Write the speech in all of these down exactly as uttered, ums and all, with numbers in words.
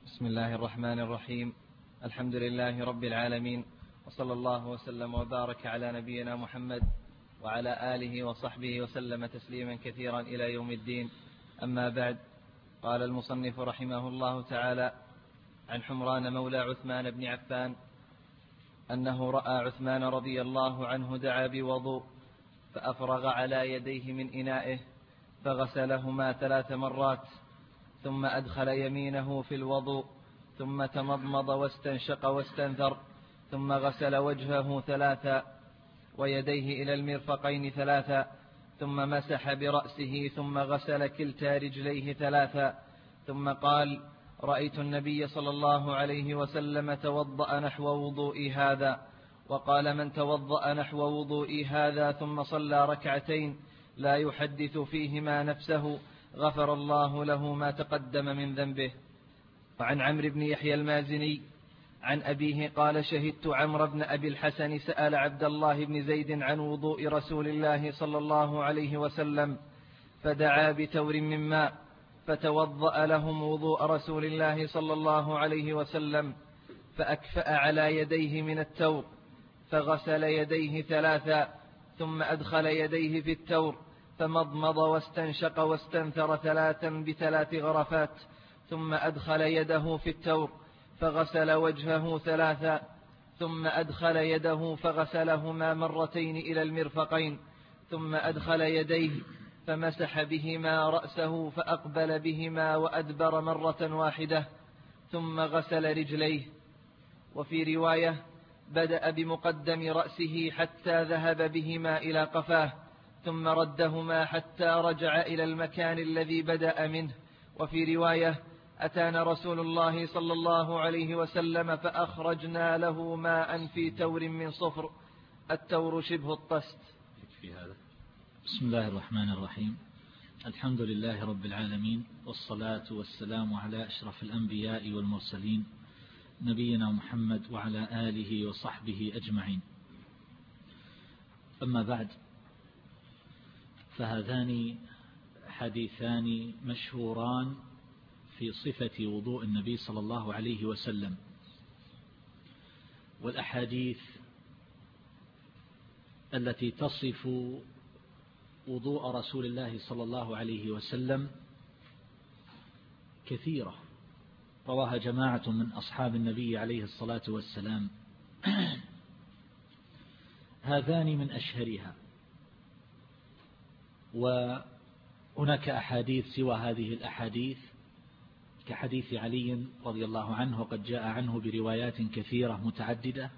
بسم الله الرحمن الرحيم. الحمد لله رب العالمين، وصلى الله وسلم وبارك على نبينا محمد وعلى آله وصحبه وسلم تسليما كثيرا إلى يوم الدين. أما بعد، قال المصنف رحمه الله تعالى: عن حمران مولى عثمان بن عفان أنه رأى عثمان رضي الله عنه دعا بوضوء فأفرغ على يديه من إنائه فغسلهما ثلاث مرات، ثم أدخل يمينه في الوضوء، ثم تمضمض واستنشق واستنثر، ثم غسل وجهه ثلاثا ويديه إلى المرفقين ثلاثا، ثم مسح برأسه، ثم غسل كلتا رجليه ثلاثا، ثم قال: رأيت النبي صلى الله عليه وسلم توضأ نحو وضوئي هذا. وقال: من توضأ نحو وضوئي هذا ثم صلى ركعتين لا يحدث فيهما نفسه غفر الله له ما تقدم من ذنبه. وعن عمرو بن يحيى المازني عن أبيه قال: شهدت عمرو بن أبي الحسن سأل عبد الله بن زيد عن وضوء رسول الله صلى الله عليه وسلم فدعا بتور من ماء فتوضأ لهم وضوء رسول الله صلى الله عليه وسلم، فأكفأ على يديه من التور فغسل يديه ثلاثا، ثم أدخل يديه في التور فمضمض واستنشق واستنثر ثلاثا بثلاث غرفات، ثم أدخل يده في التور فغسل وجهه ثلاثا، ثم أدخل يده فغسلهما مرتين إلى المرفقين، ثم أدخل يديه فمسح بهما رأسه فأقبل بهما وأدبر مرة واحدة، ثم غسل رجليه. وفي رواية: بدأ بمقدم رأسه حتى ذهب بهما إلى قفاه، ثم ردهما حتى رجع إلى المكان الذي بدأ منه. وفي رواية: أتانا رسول الله صلى الله عليه وسلم فأخرجنا له ماء في تور من صفر، التور شبه الطست. في هذا. بسم الله الرحمن الرحيم. الحمد لله رب العالمين، والصلاة والسلام على أشرف الأنبياء والمرسلين نبينا محمد وعلى آله وصحبه أجمعين. أما بعد، فهذان حديثان مشهوران في صفة وضوء النبي صلى الله عليه وسلم، والأحاديث التي تصف وضوء رسول الله صلى الله عليه وسلم كثيرة، رواها جماعة من أصحاب النبي عليه الصلاة والسلام. هذان من أشهرها، وهناك أحاديث سوى هذه الأحاديث كحديث علي رضي الله عنه، وقد جاء عنه بروايات كثيرة متعددة،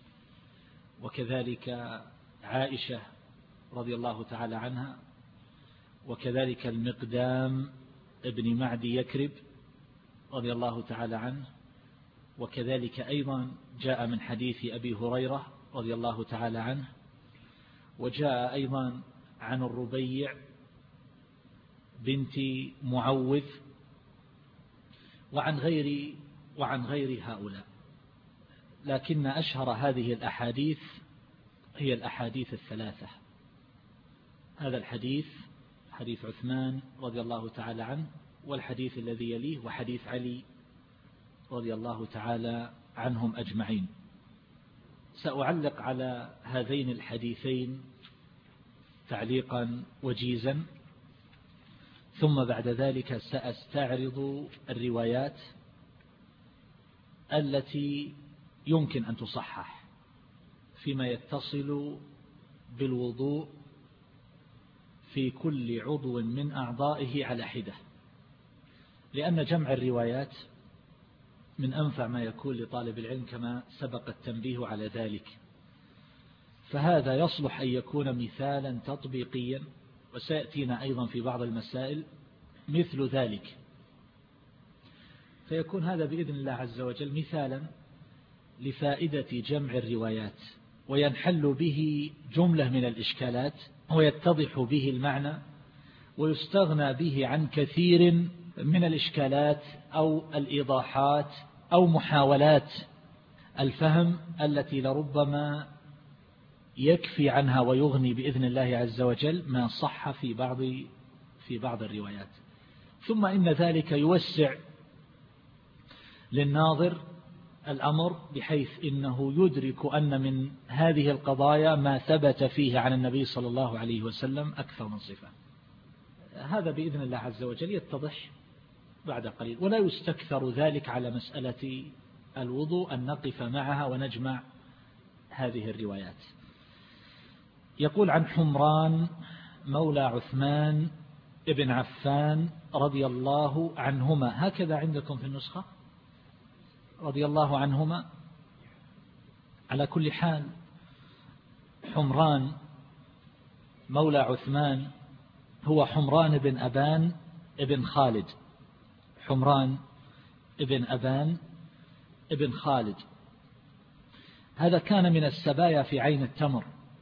وكذلك عائشة رضي الله تعالى عنها، وكذلك المقدام ابن معدي يكرب رضي الله تعالى عنه، وكذلك أيضا جاء من حديث أبي هريرة رضي الله تعالى عنه، وجاء أيضا عن الربيع بنت معوذ، وعن غير وعن غير هؤلاء. لكن أشهر هذه الأحاديث هي الأحاديث الثلاثة: هذا الحديث، حديث عثمان رضي الله تعالى عنه، والحديث الذي يليه، وحديث علي رضي الله تعالى عنهم أجمعين. سأعلق على هذين الحديثين تعليقا وجيزا، ثم بعد ذلك سأستعرض الروايات التي يمكن أن تصحح فيما يتصل بالوضوء في كل عضو من أعضائه على حدة، لأن جمع الروايات من أنفع ما يكون لطالب العلم كما سبق التنبيه على ذلك. فهذا يصلح أن يكون مثالا تطبيقيا، وسيأتينا أيضا في بعض المسائل مثل ذلك، فيكون هذا بإذن الله عز وجل مثالا لفائدة جمع الروايات، وينحل به جملة من الإشكالات، ويتضح به المعنى، ويستغنى به عن كثير من الإشكالات أو الإيضاحات أو محاولات الفهم التي لربما يكفي عنها ويغني بإذن الله عز وجل ما صح في بعض في بعض الروايات. ثم إن ذلك يوسع للناظر الأمر بحيث إنه يدرك أن من هذه القضايا ما ثبت فيه عن النبي صلى الله عليه وسلم أكثر من صفة. هذا بإذن الله عز وجل يتضح بعد قليل، ولا يستكثر ذلك على مسألة الوضوء أن نقف معها ونجمع هذه الروايات. يقول عن حمران مولى عثمان ابن عفان رضي الله عنهما، هكذا عندكم في النسخة رضي الله عنهما. على كل حال حمران مولى عثمان هو حمران بن أبان ابن خالد، حمران ابن أبان ابن خالد، هذا كان من السبايا في عين التمر،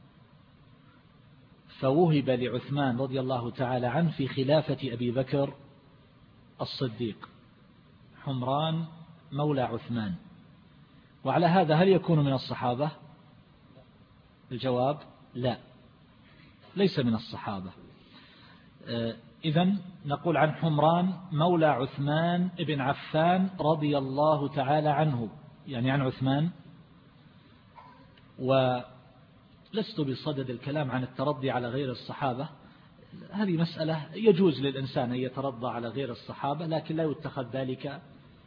فوهب لعثمان رضي الله تعالى عنه في خلافة أبي بكر الصديق. حمران مولى عثمان، وعلى هذا هل يكون من الصحابة؟ الجواب لا، ليس من الصحابة. إذن نقول عن حمران مولى عثمان ابن عفان رضي الله تعالى عنه، يعني عن عثمان. ولست بصدد الكلام عن الترضي على غير الصحابة، هذه مسألة يجوز للإنسان أن يترضى على غير الصحابة، لكن لا يتخذ ذلك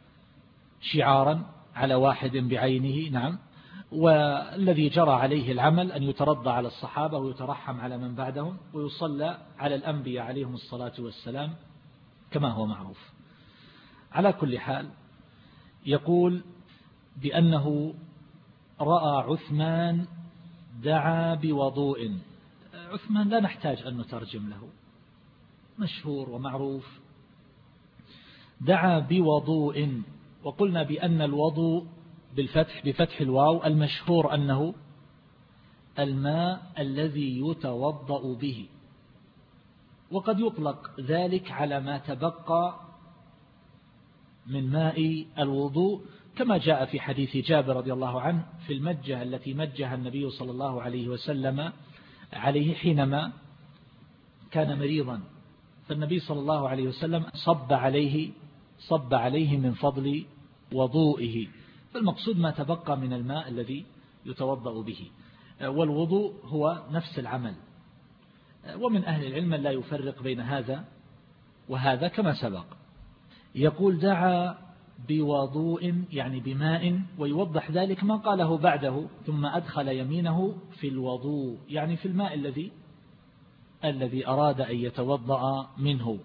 شعارا على واحد بعينه. نعم، والذي جرى عليه العمل أن يترضى على الصحابة ويترحم على من بعدهم ويصلى على الأنبياء عليهم الصلاة والسلام كما هو معروف. على كل حال يقول بأنه رأى عثمان دعا بوضوء. عثمان لا نحتاج أن نترجم له، مشهور ومعروف. دعا بوضوء، وقلنا بأن الوضوء بالفتح بفتح الواو المشهور أنه الماء الذي يتوضأ به، وقد يطلق ذلك على ما تبقى من ماء الوضوء، كما جاء في حديث جابر رضي الله عنه في المجة التي مجها النبي صلى الله عليه وسلم عليه حينما كان مريضا، فالنبي صلى الله عليه وسلم صب عليه صب عليه من فضل وضوئه، فالمقصود ما تبقى من الماء الذي يتوضأ به. والوضوء هو نفس العمل، ومن أهل العلم لا يفرق بين هذا وهذا كما سبق. يقول دعا بوضوء يعني بماء، ويوضح ذلك ما قاله بعده ثم أدخل يمينه في الوضوء، يعني في الماء الذي الذي أراد أن يتوضأ منه.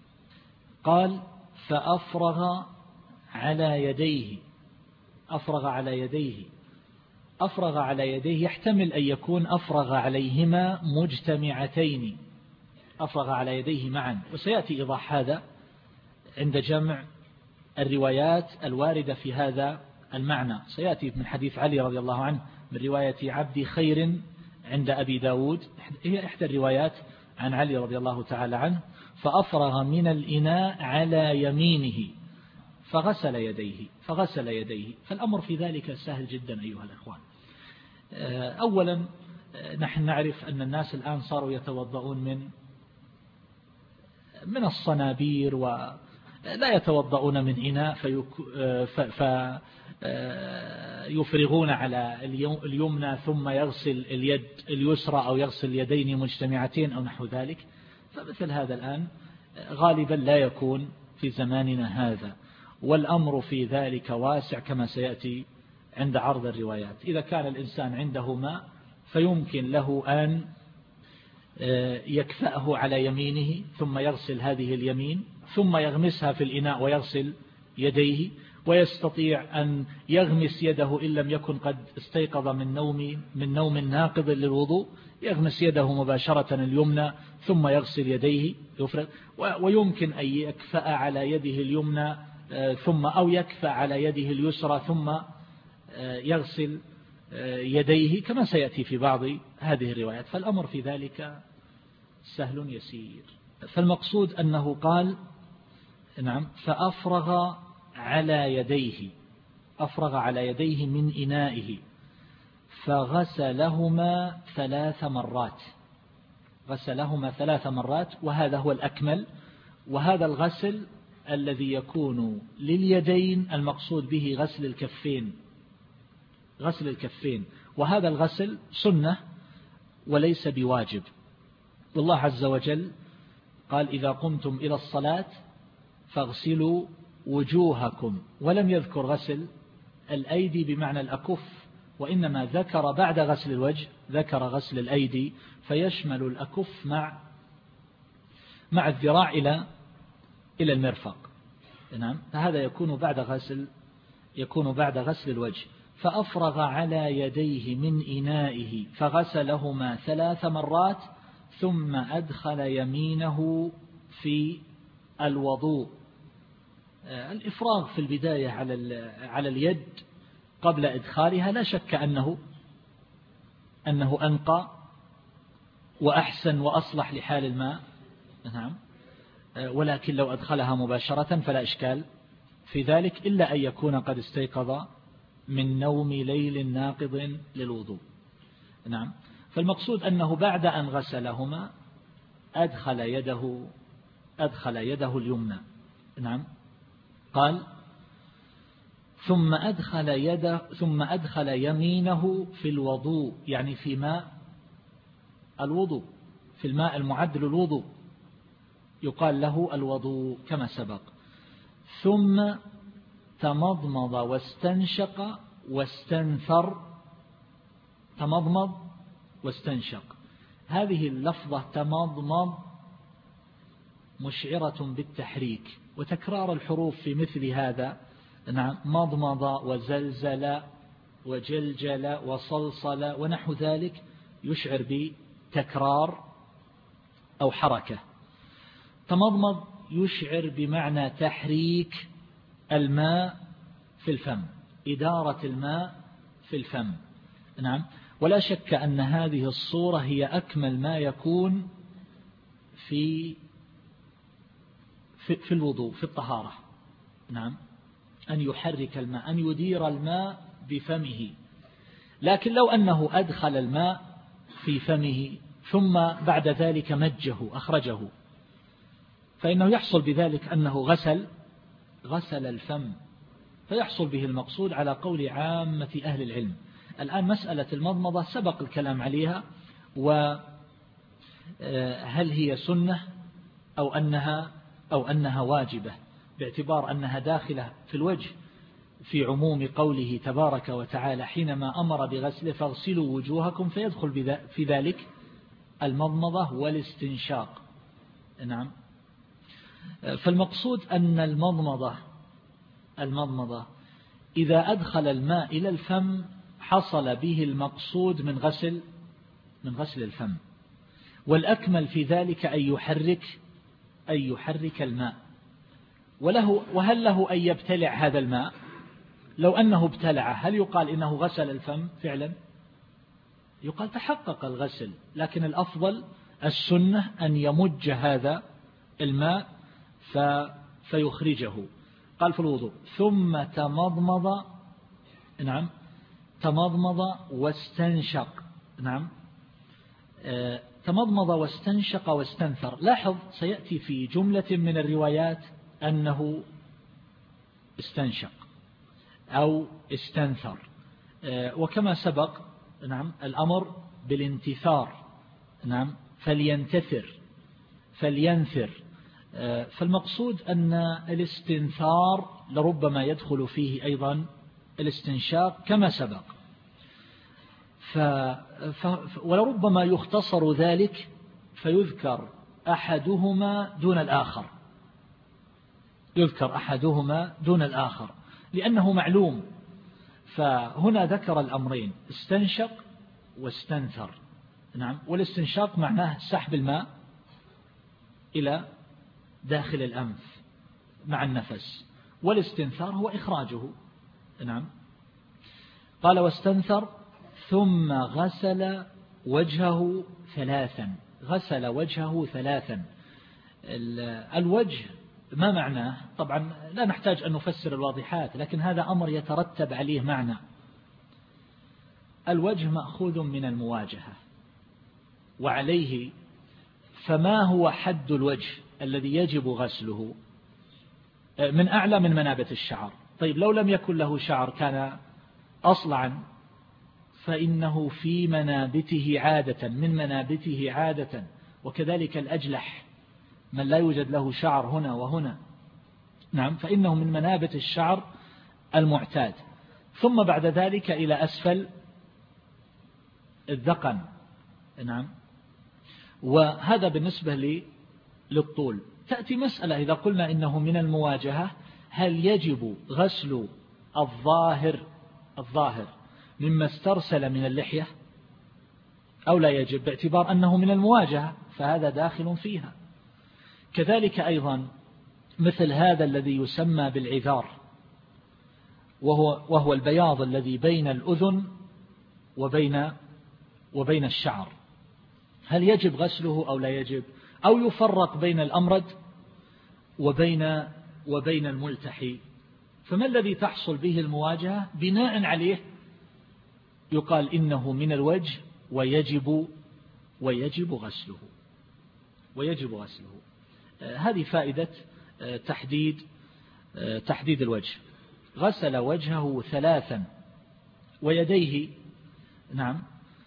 قال فأفرغ على يديه، أفرغ على يديه أفرغ على يديه يحتمل أن يكون أفرغ عليهما مجتمعتين، أفرغ على يديه معا، وسيأتي إيضاح هذا عند جمع الروايات الواردة في هذا المعنى. سيأتي من حديث علي رضي الله عنه من رواية عبد خير عند أبي داود، هي إحدى الروايات عن علي رضي الله تعالى عنه. فأفرغ من الإناء على يمينه فغسل يديه فغسل يديه فالأمر في ذلك سهل جدا أيها الأخوان. أولا نحن نعرف أن الناس الآن صاروا يتوضؤون من من الصنابير، ولا يتوضؤون من إناء فيفرغون على اليمنى ثم يغسل اليد اليسرى أو يغسل اليدين مجتمعتين أو نحو ذلك. فمثل هذا الآن غالبا لا يكون في زماننا هذا، والأمر في ذلك واسع كما سيأتي عند عرض الروايات. إذا كان الإنسان عنده ماء فيمكن له أن يكفأه على يمينه ثم يغسل هذه اليمين ثم يغمسها في الإناء ويغسل يديه، ويستطيع أن يغمس يده إن لم يكن قد استيقظ من نوم من نوم ناقض للوضوء، يغمس يده مباشرة اليمنى ثم يغسل يديه يفرغ، ويمكن أن يكفأ على يده اليمنى ثم أو يكفأ على يده اليسرى ثم يغسل يديه كما سيأتي في بعض هذه الروايات. فالأمر في ذلك سهل يسير. فالمقصود أنه قال نعم فأفرغ على يديه أفرغ على يديه من إنائه فغسلهما ثلاث مرات غسلهما ثلاث مرات وهذا هو الأكمل. وهذا الغسل الذي يكون لليدين المقصود به غسل الكفين، غسل الكفين، وهذا الغسل سنة وليس بواجب. والله عز وجل قال إذا قمتم إلى الصلاة فاغسلوا وجوهكم، ولم يذكر غسل الأيدي بمعنى الأكف، وإنما ذكر بعد غسل الوجه ذكر غسل الأيدي، فيشمل الأكف مع مع الذراع إلى إلى المرفق. نعم، فهذا يكون بعد غسل يكون بعد غسل الوجه. فأفرغ على يديه من إنائه فغسلهما ثلاث مرات ثم أدخل يمينه في الوضوء. الإفراغ في البداية على على اليد قبل إدخالها لا شك أنه أنه أنقى وأحسن وأصلح لحال الماء. نعم، ولكن لو أدخلها مباشرة فلا إشكال في ذلك، إلا أن يكون قد استيقظ من نوم ليل ناقض للوضوء. نعم، فالمقصود أنه بعد أن غسلهما أدخل يده أدخل يده اليمنى. نعم، قال ثم أدخل يده ثم أدخل يمينه في الوضوء، يعني في ماء الوضوء، في الماء المعد للوضوء يقال له الوضوء كما سبق. ثم تمضمض واستنشق واستنثر. تمضمض واستنشق، هذه اللفظة تمضمض مشعرة بالتحريك وتكرار الحروف في مثل هذا. نعم، مضمض وزلزل وجلجل وصلصل ونحو ذلك يشعر بتكرار أو حركة. تمضمض يشعر بمعنى تحريك الماء في الفم، إدارة الماء في الفم. نعم، ولا شك أن هذه الصورة هي أكمل ما يكون في في, في الوضوء، في الطهارة. نعم، أن يحرك الماء، أن يدير الماء بفمه. لكن لو أنه أدخل الماء في فمه ثم بعد ذلك مجه أخرجه، فإنه يحصل بذلك أنه غسل غسل الفم، فيحصل به المقصود على قول عامة أهل العلم. الآن مسألة المضمضة سبق الكلام عليها، وهل هي سنة أو أنها أو أنها واجبة، باعتبار أنها داخلة في الوجه في عموم قوله تبارك وتعالى حينما أمر بغسله فاغسلوا وجوهكم، فيدخل في ذلك المضمضة والاستنشاق. نعم، فالمقصود أن المضمضة المضمضة إذا أدخل الماء إلى الفم حصل به المقصود من غسل من غسل الفم، والأكمل في ذلك أن يحرك أن يحرك الماء. وله وهل له أن يبتلع هذا الماء؟ لو أنه ابتلعه هل يقال إنه غسل الفم فعلا؟ يقال تحقق الغسل، لكن الأفضل السنة أن يمج هذا الماء فيخرجه. قال في الوضوء ثم تمضمض. نعم، تمضمض واستنشق. نعم، تمضمض واستنشق واستنثر. لاحظ سيأتي في جملة من الروايات أنه استنشق أو استنثر، وكما سبق نعم الأمر بالانتثار. نعم، فلينتثر فلينثر. فالمقصود أن الاستنثار لربما يدخل فيه أيضا الاستنشاق كما سبق، ف... ف... ولربما يختصر ذلك فيذكر أحدهما دون الآخر يذكر أحدهما دون الآخر لأنه معلوم. فهنا ذكر الأمرين استنشق واستنثر. نعم، والاستنشاق معناه سحب الماء إلى داخل الأنف مع النفس، والاستنثار هو إخراجه. نعم، قال واستنثر ثم غسل وجهه ثلاثا. غسل وجهه ثلاثا. الوجه ما معناه؟ طبعا لا نحتاج أن نفسر الواضحات، لكن هذا أمر يترتب عليه معنى. الوجه مأخوذ من المواجهة، وعليه فما هو حد الوجه الذي يجب غسله؟ من أعلى من منابت الشعر. طيب لو لم يكن له شعر كان أصلعا، فإنه في منابته عادة، من منابته عادة. وكذلك الأجلح من لا يوجد له شعر هنا وهنا، نعم، فإنه من منابت الشعر المعتاد. ثم بعد ذلك إلى أسفل الذقن، نعم. وهذا بالنسبة لي للطول. تأتي مسألة إذا قلنا إنه من المواجهة، هل يجب غسل الظاهر الظاهر مما استرسل من اللحية أو لا يجب، باعتبار أنه من المواجهة فهذا داخل فيها. كذلك أيضا مثل هذا الذي يسمى بالعذار، وهو, وهو البياض الذي بين الأذن وبين وبين الشعر، هل يجب غسله أو لا يجب، أو يفرق بين الأمرد وبين وبين الملتحي؟ فما الذي تحصل به المواجهة؟ بناء عليه يقال إنه من الوجه ويجب ويجب غسله ويجب غسله. هذه فائدة تحديد تحديد الوجه. غسل وجهه ثلاثا ويديه، نعم،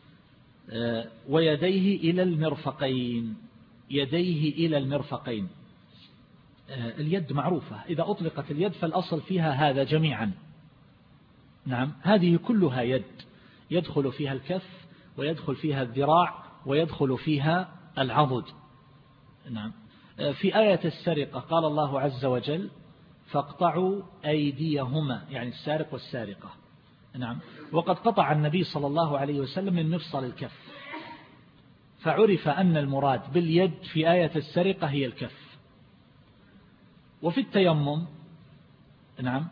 ويديه إلى المرفقين، يديه إلى المرفقين. اليد معروفة، إذا أطلقت اليد فالأصل فيها هذا جميعا، نعم، هذه كلها يد، يدخل فيها الكف ويدخل فيها الذراع ويدخل فيها العضد، نعم. في آية السرقة قال الله عز وجل: فاقطعوا أيديهما، يعني السارق والسارقة، نعم. وقد قطع النبي صلى الله عليه وسلم من مفصل الكف، فعرف أن المراد باليد في آية السرقة هي الكف. وفي التيمم، نعم،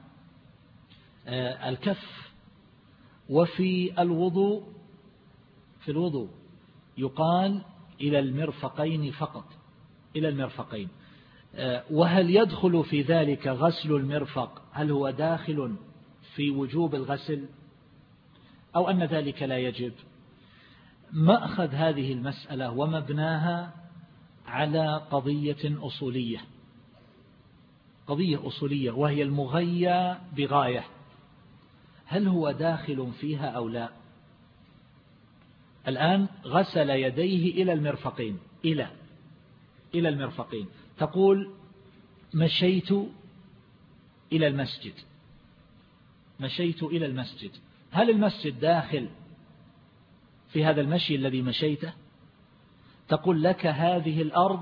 الكف. وفي الوضوء في الوضوء يقال إلى المرفقين فقط، إلى المرفقين. وهل يدخل في ذلك غسل المرفق؟ هل هو داخل في وجوب الغسل أو أن ذلك لا يجب؟ مأخذ هذه المسألة ومبناها على قضية أصولية، قضية أصولية وهي المغيى بغاية، هل هو داخل فيها أو لا؟ الآن غسل يديه إلى المرفقين، إلى إلى المرفقين. تقول: مشيت إلى المسجد، مشيت إلى المسجد، هل المسجد داخل في هذا المشي الذي مشيته؟ تقول: لك هذه الأرض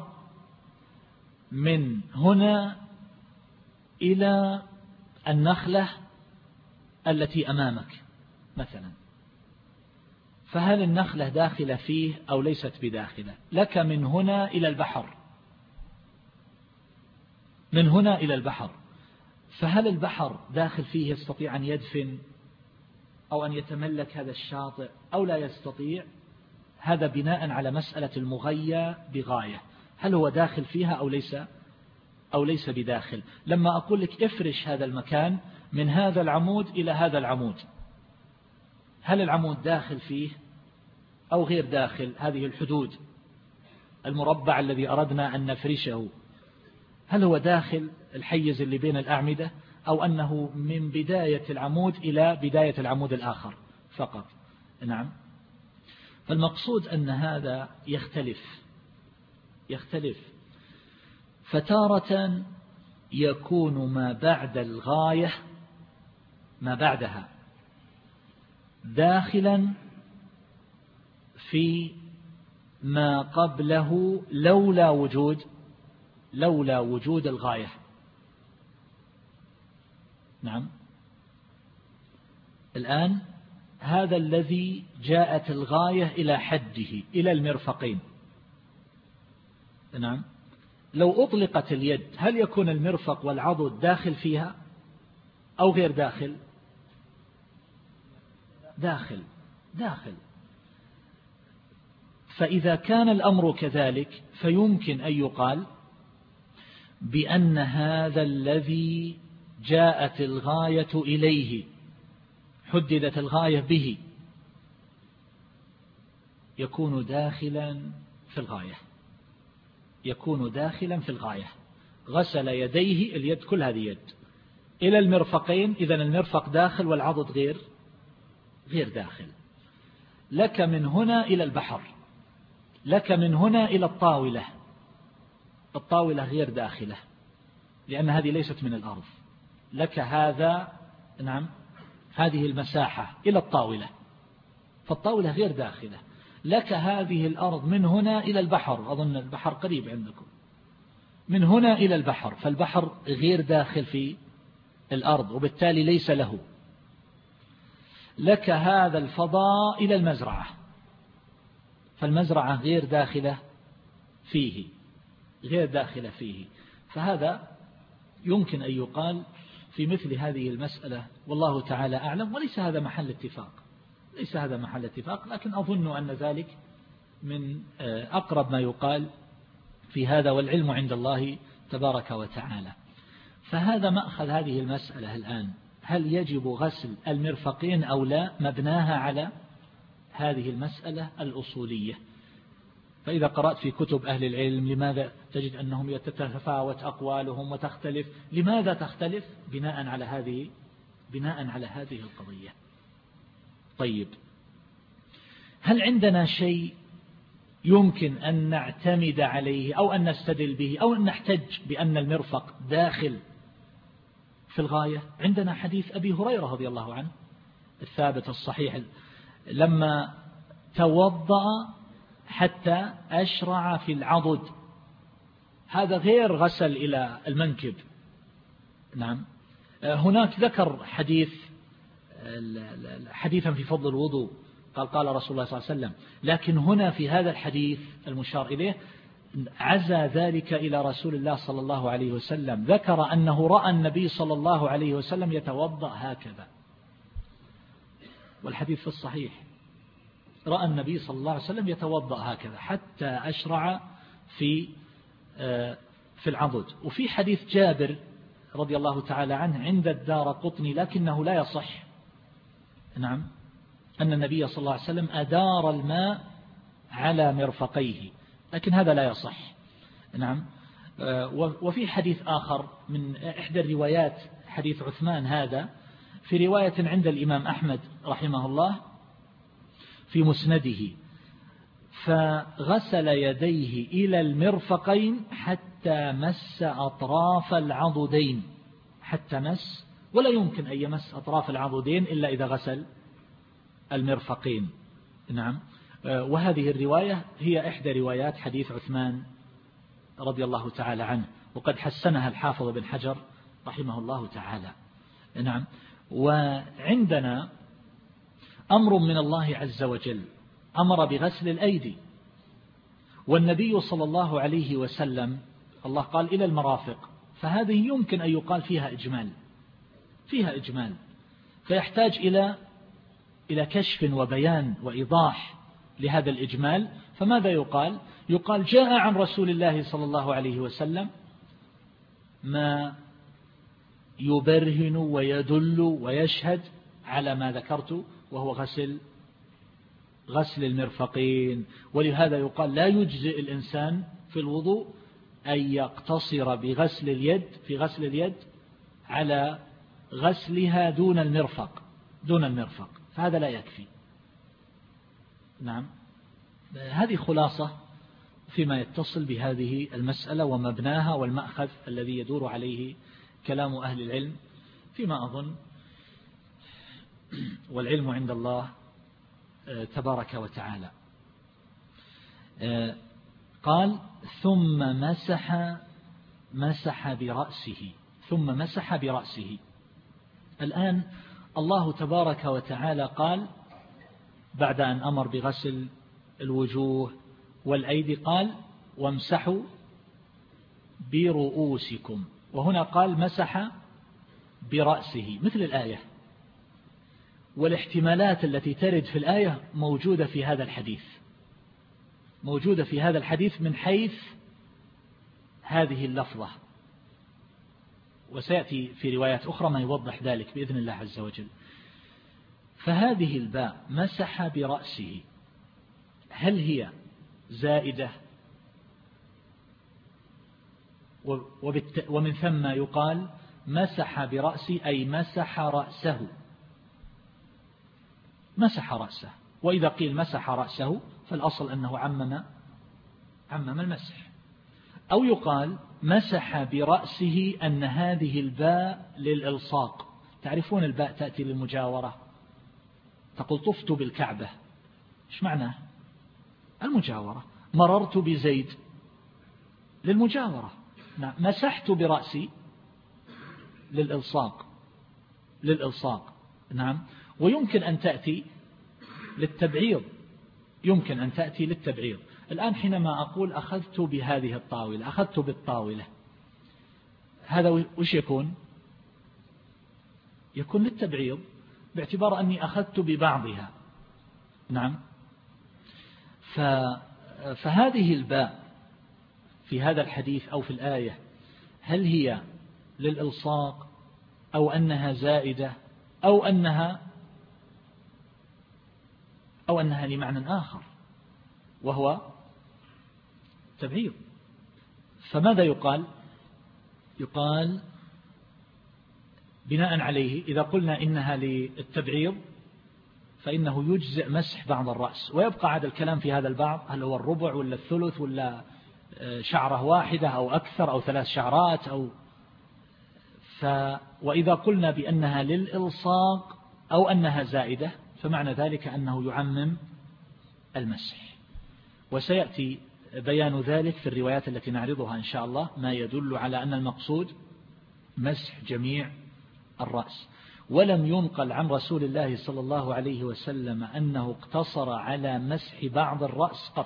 من هنا إلى النخلة التي أمامك مثلا، فهل النخلة داخلة فيه أو ليست بداخلة؟ لك من هنا إلى البحر، من هنا إلى البحر، فهل البحر داخل فيه يستطيع أن يدفن أو أن يتملك هذا الشاطئ أو لا يستطيع؟ هذا بناء على مسألة المغيى بغاية، هل هو داخل فيها أو ليس أو ليس بداخل. لما أقول لك افرش هذا المكان من هذا العمود إلى هذا العمود، هل العمود داخل فيه أو غير داخل؟ هذه الحدود، المربع الذي أردنا أن نفرشه، هل هو داخل الحيز اللي بين الأعمدة أو أنه من بداية العمود إلى بداية العمود الآخر فقط؟ نعم. فالمقصود أن هذا يختلف يختلف فتارة يكون ما بعد الغاية، ما بعدها، داخلا في ما قبله لولا وجود لولا وجود الغاية. نعم. الآن هذا الذي جاءت الغاية إلى حده إلى المرفقين، نعم، لو أطلقت اليد هل يكون المرفق والعضد داخل فيها أو غير داخل؟ داخل داخل. فإذا كان الأمر كذلك فيمكن أن يقال بأن هذا الذي جاءت الغاية إليه، حددت الغاية به، يكون داخلا في الغاية، يكون داخلا في الغاية. غسل يديه، اليد كل هذه يد، إلى المرفقين، إذن المرفق داخل والعضد غير غير داخل. لك من هنا إلى البحر، لك من هنا إلى الطاولة، الطاولة غير داخلة لأن هذه ليست من الأرض. لك هذا، نعم، هذه المساحة إلى الطاولة، فالطاولة غير داخلة. لك هذه الأرض من هنا إلى البحر، أظن البحر قريب عندكم، من هنا إلى البحر، فالبحر غير داخل في الأرض وبالتالي ليس له. لك هذا الفضاء إلى المزرعة، فالمزرعة غير داخلة فيه، غير داخلة فيه. فهذا يمكن أن يقال في مثل هذه المسألة، والله تعالى أعلم، وليس هذا محل اتفاق، ليس هذا محل اتفاق، لكن أظن أن ذلك من أقرب ما يقال في هذا، والعلم عند الله تبارك وتعالى. فهذا مأخذ هذه المسألة الآن، هل يجب غسل المرفقين أو لا؟ مبناها على هذه المسألة الأصولية. فإذا قرأت في كتب أهل العلم لماذا تجد أنهم يتتفاوت أقوالهم وتختلف؟ لماذا تختلف؟ بناء على هذه بناء على هذه القضية. طيب، هل عندنا شيء يمكن أن نعتمد عليه أو أن نستدل به أو أن نحتج بأن المرفق داخل في الغاية؟ عندنا حديث أبي هريرة رضي الله عنه الثابت الصحيح، لما توضأ حتى أشرع في العضد، هذا غير غسل إلى المنكب. نعم، هناك ذكر حديث حديثا في فضل الوضوء، قال قال رسول الله صلى الله عليه وسلم، لكن هنا في هذا الحديث المشار إليه عزى ذلك إلى رسول الله صلى الله عليه وسلم، ذكر أنه رأى النبي صلى الله عليه وسلم يتوضأ هكذا، والحديث في الصحيح، رأى النبي صلى الله عليه وسلم يتوضأ هكذا حتى أشرع في في العضد. وفي حديث جابر رضي الله تعالى عنه عند الدارقطني لكنه لا يصح، نعم، أن النبي صلى الله عليه وسلم أدار الماء على مرفقيه، لكن هذا لا يصح. نعم، وفي حديث آخر من إحدى الروايات، حديث عثمان هذا، في رواية عند الإمام أحمد رحمه الله في مسنده، فغسل يديه إلى المرفقين حتى مس أطراف العضدين، حتى مس، ولا يمكن أن يمس أطراف العضدين إلا إذا غسل المرفقين. نعم، وهذه الرواية هي إحدى روايات حديث عثمان رضي الله تعالى عنه، وقد حسنها الحافظ بن حجر رحمه الله تعالى. نعم، وعندنا أمر من الله عز وجل، أمر بغسل الأيدي، والنبي صلى الله عليه وسلم الله قال إلى المرافق، فهذه يمكن أن يقال فيها إجمال، فيها إجمال، فيحتاج إلى إلى كشف وبيان وإيضاح لهذا الإجمال. فماذا يقال؟ يقال جاء عن رسول الله صلى الله عليه وسلم ما يبرهن ويدل ويشهد على ما ذكرت، وهو غسل غسل المرفقين. ولهذا يقال لا يجزئ الإنسان في الوضوء أن يقتصر بغسل اليد في غسل اليد على غسلها دون المرفق دون المرفق فهذا لا يكفي. نعم، هذه خلاصة فيما يتصل بهذه المسألة ومبناها والمأخذ الذي يدور عليه كلام أهل العلم فيما أظن، والعلم عند الله تبارك وتعالى. قال ثم مسح مسح برأسه ثم مسح برأسه. الآن الله تبارك وتعالى قال بعد أن أمر بغسل الوجوه والأيدي قال وامسحوا برؤوسكم، وهنا قال مسح برأسه مثل الآية، والاحتمالات التي ترد في الآية موجودة في هذا الحديث موجودة في هذا الحديث من حيث هذه اللفظة، وسيأتي في روايات أخرى ما يوضح ذلك بإذن الله عز وجل. فهذه الباء مسح برأسه، هل هي زائدة ومن ثم يقال مسح برأسي أي مسح رأسه، مسح رأسه. وإذا قيل مسح رأسه فالأصل أنه عمم عمم المسح. أو يقال مسح برأسه أن هذه الباء للإلصاق. تعرفون الباء تأتي للمجاورة، تقول طفت بالكعبة، إيش معناه؟ المجاورة. مررت بزيد للمجاورة. نعم. مسحت برأسي للإلصاق للإلصاق نعم. ويمكن أن تأتي للتبعيض، يمكن أن تأتي للتبعيض. الآن حينما أقول أخذت بهذه الطاولة، أخذت بالطاولة، هذا وش يكون؟ يكون للتبعيض باعتبار أني أخذت ببعضها. نعم. فهذه الباء في هذا الحديث أو في الآية هل هي للإلصاق أو أنها زائدة أو أنها أو أنها لمعنى آخر وهو تبعيض؟ فماذا يقال؟ يقال بناء عليه إذا قلنا إنها للتبعيض فإنه يجزئ مسح بعض الرأس، ويبقى عاد الكلام في هذا البعض، هل هو الربع ولا الثلث ولا شعرة واحدة أو أكثر أو ثلاث شعرات أو ف وإذا قلنا بأنها للإلصاق أو أنها زائدة فمعنى ذلك أنه يعمم المسح. وسيأتي بيان ذلك في الروايات التي نعرضها إن شاء الله، ما يدل على أن المقصود مسح جميع الرأس. ولم ينقل عن رسول الله صلى الله عليه وسلم أنه اقتصر على مسح بعض الرأس قط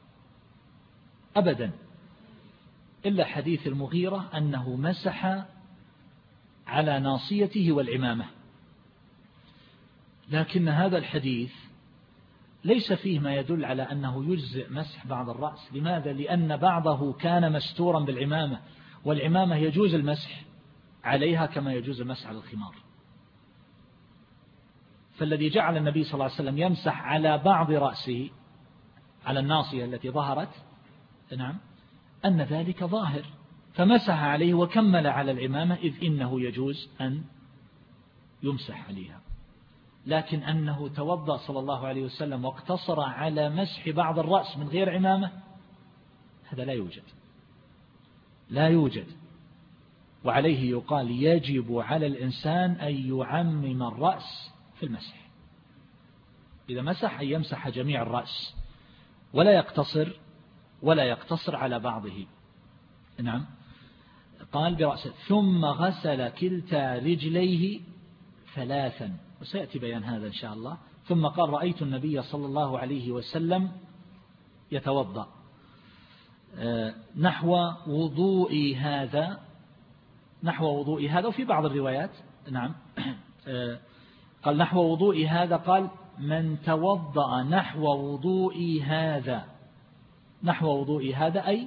أبدا، إلا حديث المغيرة أنه مسح على ناصيته والعمامة. لكن هذا الحديث ليس فيه ما يدل على أنه يجزئ مسح بعض الرأس. لماذا؟ لأن بعضه كان مستورا بالعمامة، والعمامة يجوز المسح عليها كما يجوز المسح على الخمار. فالذي جعل النبي صلى الله عليه وسلم يمسح على بعض رأسه على الناصية التي ظهرت نعم أن ذلك ظاهر، فمسح عليه وكمل على العمامة، إذ إنه يجوز أن يمسح عليها. لكن أنه توضأ صلى الله عليه وسلم واقتصر على مسح بعض الرأس من غير عمامة، هذا لا يوجد لا يوجد وعليه يقال يجب على الإنسان أن يعمم الرأس في المسح. إذا مسح أن يمسح جميع الرأس ولا يقتصر ولا يقتصر على بعضه. نعم. قال برأسه ثم غسل كلتا رجليه ثلاثا، وسيأتي بيان هذا إن شاء الله. ثم قال رأيت النبي صلى الله عليه وسلم يتوضأ نحو وضوئي هذا نحو وضوئي هذا وفي بعض الروايات نعم قال نحو وضوئي هذا، قال من توضأ نحو وضوئي هذا، نحو وضوئي هذا أي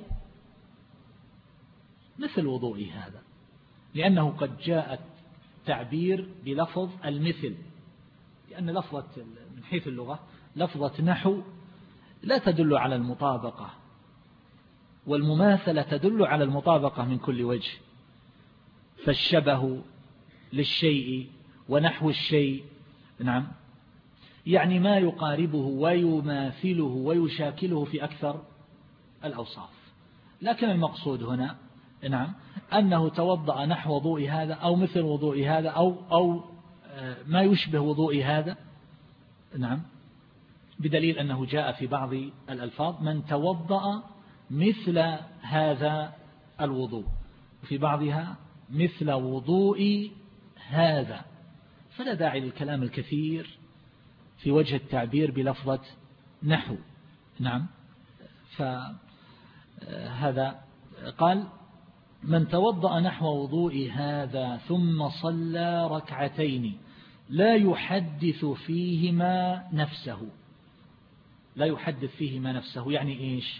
مثل وضوئي هذا، لأنه قد جاء التعبير بلفظ المثل، لأن لفظة من حيث اللغة لفظة نحو لا تدل على المطابقة، والمماثلة تدل على المطابقة من كل وجه، فالشبه للشيء ونحو الشيء نعم يعني ما يقاربه ويماثله ويشاكله في أكثر الأوصاف. لكن المقصود هنا نعم أنه توضأ نحو وضوء هذا أو مثل وضوء هذا أو أو ما يشبه وضوء هذا نعم، بدليل أنه جاء في بعض الألفاظ من توضأ مثل هذا الوضوء، وفي بعضها مثل وضوء هذا، فلا داعي للكلام الكثير في وجه التعبير بلفظة نحو نعم. فهذا قال من توضأ نحو وضوء هذا ثم صلى ركعتين لا يحدث فيهما نفسه. لا يحدث فيهما نفسه يعني إيش؟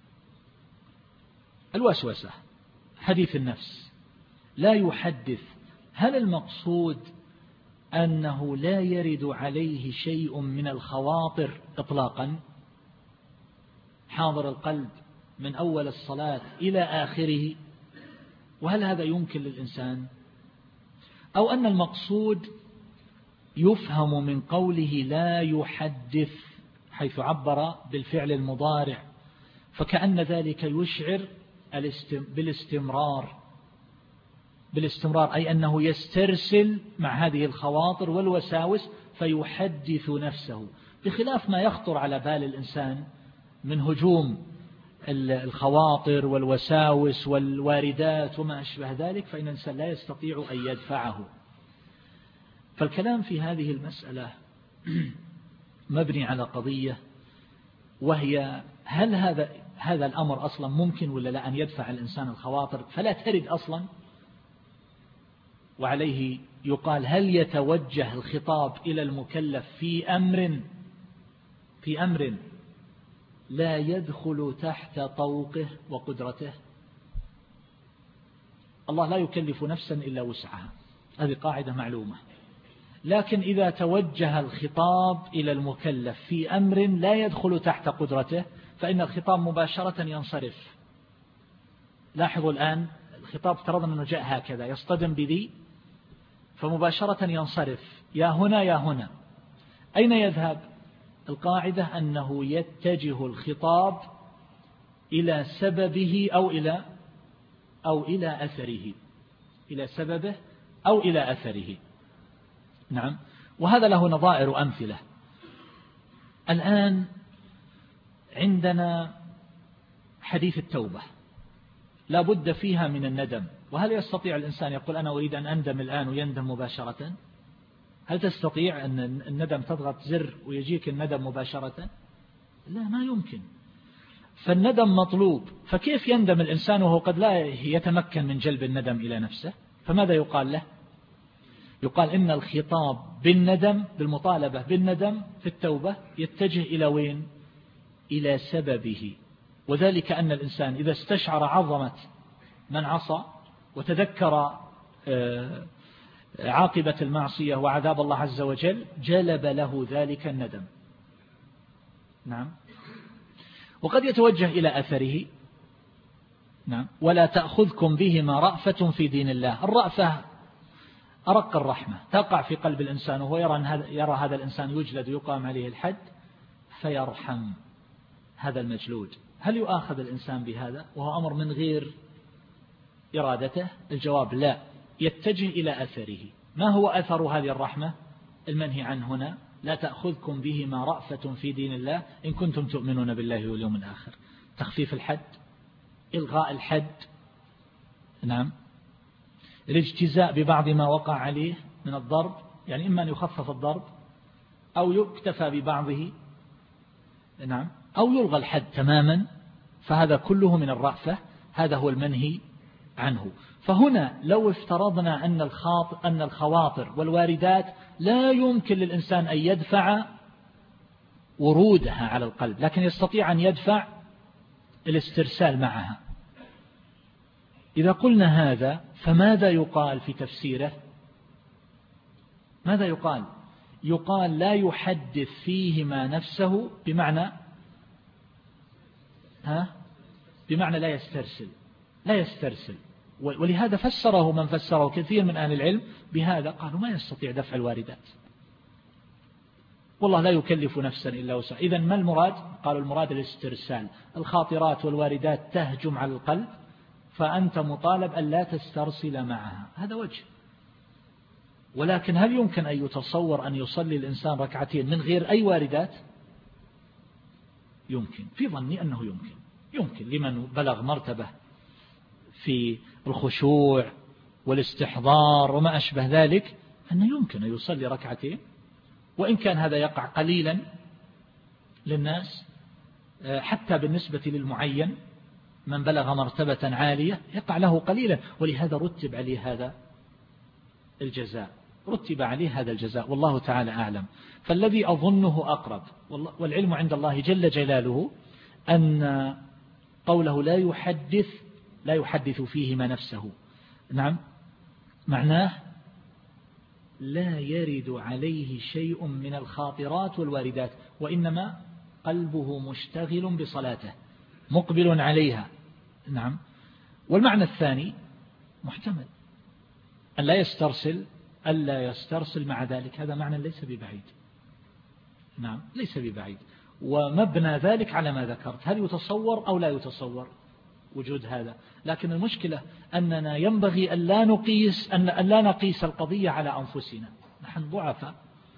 الوسوسة، حديث النفس. لا يحدث، هل المقصود أنه لا يرد عليه شيء من الخواطر إطلاقا، حاضر القلب من أول الصلاة إلى آخره، وهل هذا يمكن للإنسان؟ أو أن المقصود يفهم من قوله لا يحدث حيث عبر بالفعل المضارع، فكأن ذلك يشعر بالاستمرار بالاستمرار أي أنه يسترسل مع هذه الخواطر والوساوس فيحدث نفسه، بخلاف ما يخطر على بال الإنسان من هجوم الخواطر والوساوس والواردات وما أشبه ذلك، فإن الإنسان لا يستطيع أن يدفعه. فالكلام في هذه المسألة مبني على قضية، وهي هل هذا هذا الأمر أصلا ممكن ولا لا أن يدفع الإنسان الخواطر؟ فلا ترد أصلا، وعليه يقال هل يتوجه الخطاب إلى المكلف في أمر في أمر لا يدخل تحت طوقه وقدرته؟ الله لا يكلف نفسا إلا وسعها، هذه قاعدة معلومة. لكن إذا توجه الخطاب إلى المكلف في أمر لا يدخل تحت قدرته فإن الخطاب مباشرة ينصرف. لاحظوا الآن الخطاب افترضنا أنه جاء هكذا يصطدم بذي فمباشرة ينصرف، يا هنا يا هنا. أين يذهب؟ القاعدة أنه يتجه الخطاب إلى سببه أو إلى أو إلى أثره، إلى سببه أو إلى أثره. نعم، وهذا له نظائر أمثلة. الآن عندنا حديث التوبة لا بد فيها من الندم، وهل يستطيع الإنسان يقول أنا أريد أن أندم الآن ويندم مباشرة؟ هل تستطيع أن الندم تضغط زر ويجيك الندم مباشرة؟ لا، ما يمكن. فالندم مطلوب، فكيف يندم الإنسان وهو قد لا يتمكن من جلب الندم إلى نفسه؟ فماذا يقال له؟ يقال إن الخطاب بالندم بالمطالبة بالندم في التوبة يتجه إلى وين؟ إلى سببه، وذلك أن الإنسان إذا استشعر عظمة من عصى وتذكر عاقبة المعصية وعذاب الله عز وجل جلب له ذلك الندم. نعم، وقد يتوجه إلى أثره. نعم، ولا تأخذكم بهما رأفة في دين الله. الرأفة أرق الرحمة تقع في قلب الإنسان وهو يرى, أن هذا يرى هذا الإنسان يجلد ويقام عليه الحد فيرحم هذا المجلود. هل يؤاخذ الإنسان بهذا وهو أمر من غير إرادته؟ الجواب لا، يتجه إلى أثره. ما هو أثر هذه الرحمة المنهي عنه هنا؟ لا تأخذكم بهما رأفة في دين الله إن كنتم تؤمنون بالله واليوم الآخر. تخفيف الحد، إلغاء الحد. نعم، الاجتزاء ببعض ما وقع عليه من الضرب، يعني إما أن يخفف الضرب أو يكتفى ببعضه. نعم، أو يلغى الحد تماما، فهذا كله من الرأفة، هذا هو المنهي عنه. فهنا لو افترضنا أن الخاطر أن الخواطر والواردات لا يمكن للإنسان أن يدفع ورودها على القلب، لكن يستطيع أن يدفع الاسترسال معها. إذا قلنا هذا فماذا يقال في تفسيره؟ ماذا يقال؟ يقال لا يحدث فيهما نفسه، بمعنى ها بمعنى لا يسترسل لا يسترسل ولهذا فسره من فسره كثير من أهل العلم بهذا، قالوا ما يستطيع دفع الواردات، والله لا يكلف نفسا إلا وسعها. إذن ما المراد؟ قالوا المراد الاسترسال. الخاطرات والواردات تهجم على القلب فأنت مطالب أن لا تسترسل معها، هذا وجه. ولكن هل يمكن أن يتصور أن يصلي الإنسان ركعتين من غير أي واردات؟ يمكن، في ظني أنه يمكن يمكن لمن بلغ مرتبة في الخشوع والاستحضار وما أشبه ذلك أنه يمكن أن يصلي ركعتين، وإن كان هذا يقع قليلا للناس، حتى بالنسبة للمعين من بلغ مرتبة عالية يقع له قليلا، ولهذا رتب عليه هذا الجزاء رتب عليه هذا الجزاء والله تعالى أعلم. فالذي أظنه أقرب والعلم عند الله جل جلاله أن قوله لا يحدث لا يحدث فيهما نفسه، نعم، معناه لا يرد عليه شيء من الخاطرات والواردات، وإنما قلبه مشتغل بصلاته مقبل عليها. نعم. والمعنى الثاني محتمل. أن لا يسترسل ألا يسترسل مع ذلك هذا معنى ليس ببعيد. نعم ليس ببعيد. ومبنى ذلك على ما ذكرت، هل يتصور أو لا يتصور وجود هذا؟ لكن المشكلة أننا ينبغي أن لا نقيس أن لا نقيس القضية على أنفسنا، نحن ضعفاء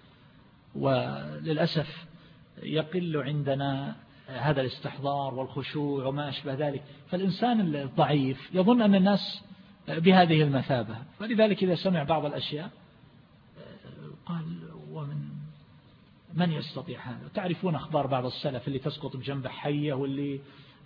وللأسف يقل عندنا هذا الاستحضار والخشوع وما أشبه ذلك، فالإنسان الضعيف يظن أن الناس بهذه المثابة، فلذلك إذا سمع بعض الأشياء قال ومن من يستطيع هذا؟ تعرفون أخبار بعض السلف اللي تسقط بجنبه حية واللي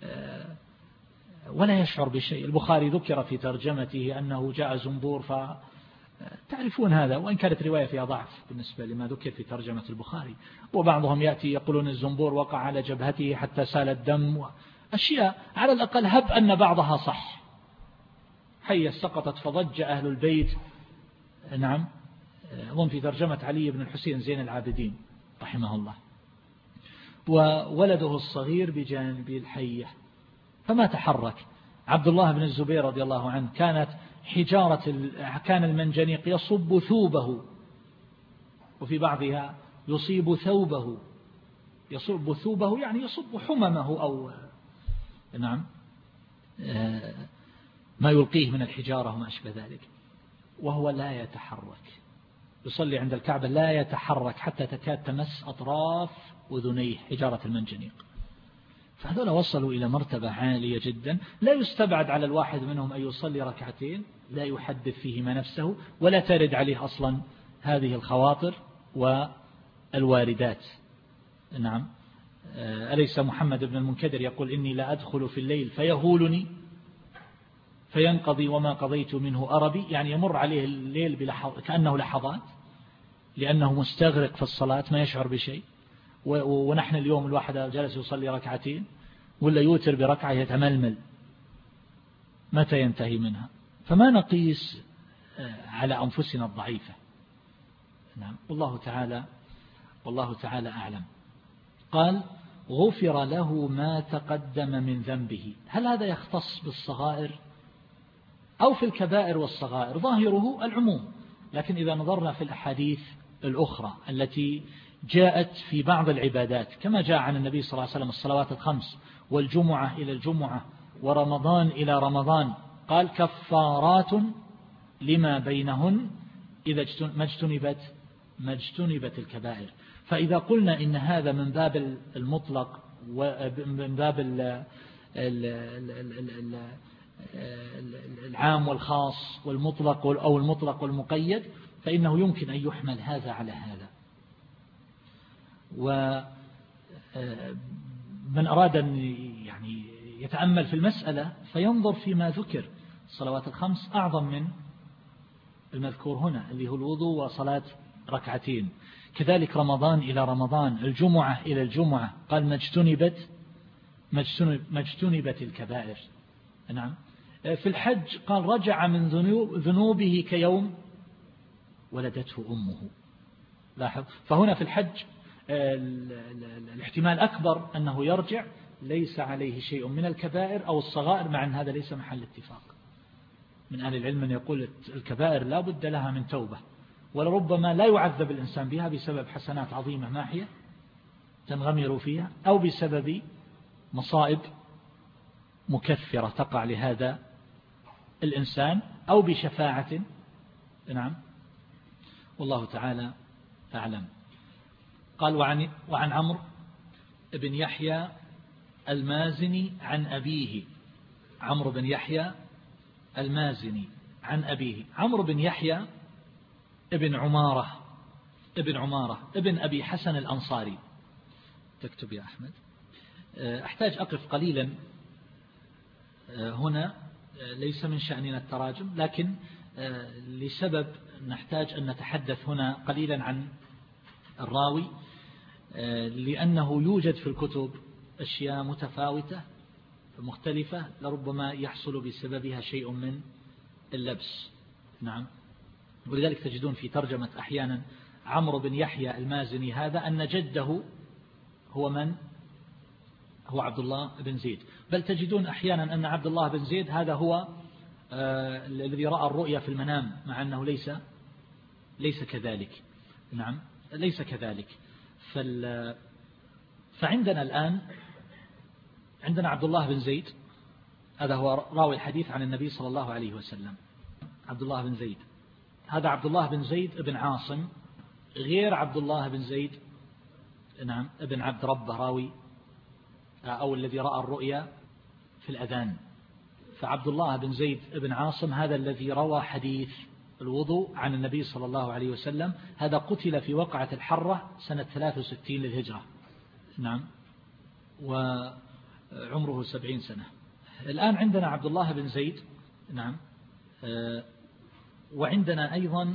ولا يشعر بشيء. البخاري ذكر في ترجمته أنه جاء زنبور، فتعرفون هذا، وإن كانت رواية فيها ضعف بالنسبة لما ذكر في ترجمة البخاري. وبعضهم يأتي يقولون الزنبور وقع على جبهته حتى سال الدم، أشياء على الأقل هب أن بعضها صح. حية سقطت فضج أهل البيت، نعم أظن في ترجمة علي بن الحسين زين العابدين رحمه الله، وولده الصغير بجانب الحية فما تحرك. عبد الله بن الزبير رضي الله عنه كانت حجارة كان المنجنيق يصب ثوبه، وفي بعضها يصيب ثوبه، يصب ثوبه يعني يصب حممه أو نعم ما يلقيه من الحجارة وما أشبه ذلك، وهو لا يتحرك. يصلي عند الكعبة لا يتحرك حتى تكاد تمس أطراف أذنيه حجارة المنجنيق. فهذول وصلوا إلى مرتبة عالية جدا، لا يستبعد على الواحد منهم أن يصلي ركعتين لا يحدث فيهما نفسه ولا ترد عليه أصلا هذه الخواطر والواردات. نعم أليس محمد بن المنكدر يقول إني لا أدخل في الليل فيهولني فينقضي وما قضيت منه أربي، يعني يمر عليه الليل بلحظ كأنه لحظات لأنه مستغرق في الصلاة ما يشعر بشيء. ونحن اليوم الواحد جالس يصلي ركعتين ولا يوتر بركعة يتململ متى ينتهي منها. فما نقيس على أنفسنا الضعيفة. نعم والله تعالى والله تعالى أعلم. قال غفر له ما تقدم من ذنبه. هل هذا يختص بالصغائر أو في الكبائر والصغائر؟ ظاهره العموم، لكن إذا نظرنا في الأحاديث الأخرى التي جاءت في بعض العبادات كما جاء عن النبي صلى الله عليه وسلم الصلوات الخمس والجمعة إلى الجمعة ورمضان إلى رمضان، قال كفارات لما بينهن إذا ما اجتنبت ما اجتنبت الكبائر. فإذا قلنا إن هذا من باب المطلق ومن باب العام والخاص والمطلق أو المطلق والمقيد، فإنه يمكن أن يحمل هذا على هذا. ومن أراد أن يعني يتأمل في المسألة فينظر فيما ذكر. الصلوات الخمس أعظم من المذكور هنا اللي هو الوضوء وصلاة ركعتين، كذلك رمضان إلى رمضان، الجمعة إلى الجمعة، قال ما اجتنبت ما اجتنبت الكبائر. نعم. في الحج قال رجع من ذنوبه كيوم ولدته أمه. لاحظ، فهنا في الحج الاحتمال أكبر أنه يرجع ليس عليه شيء من الكبائر أو الصغائر، مع أن هذا ليس محل اتفاق. من أهل العلم من يقول الكبائر لا بد لها من توبة، ولربما لا يعذب الإنسان بها بسبب حسنات عظيمة ماحية تنغمر فيها، أو بسبب مصائب مكفرة تقع لهذا الإنسان، أو بشفاعة. نعم والله تعالى أعلم. قال وعن, وعن عمرو بن يحيى المازني عن أبيه. عمرو بن يحيى المازني عن أبيه. عمرو بن يحيى ابن عمارة ابن عمارة ابن أبي حسن الأنصاري. تكتب يا أحمد. أحتاج أقف قليلا هنا، ليس من شأننا التراجم، لكن لسبب نحتاج أن نتحدث هنا قليلا عن الراوي، لأنه يوجد في الكتب أشياء متفاوتة مختلفة لربما يحصل بسببها شيء من اللبس. نعم. ولذلك تجدون في ترجمة أحيانا عمرو بن يحيى المازني هذا أن جده هو من؟ هو عبد الله بن زيد، بل تجدون أحيانا أن عبد الله بن زيد هذا هو آه الذي رأى الرؤيا في المنام مع أنه ليس ليس كذلك. نعم ليس كذلك. فال فعندنا الآن عندنا عبد الله بن زيد، هذا هو راوي الحديث عن النبي صلى الله عليه وسلم. عبد الله بن زيد هذا عبد الله بن زيد بن عاصم، غير عبد الله بن زيد نعم ابن عبد ربه راوي أو الذي رأى الرؤيا في الأذان. فعبد الله بن زيد بن عاصم هذا الذي روى حديث الوضوء عن النبي صلى الله عليه وسلم، هذا قتل في وقعة الحرة سنة ثلاث وستين للهجرة. نعم وعمره سبعين سنة. الآن عندنا عبد الله بن زيد نعم وعندنا أيضا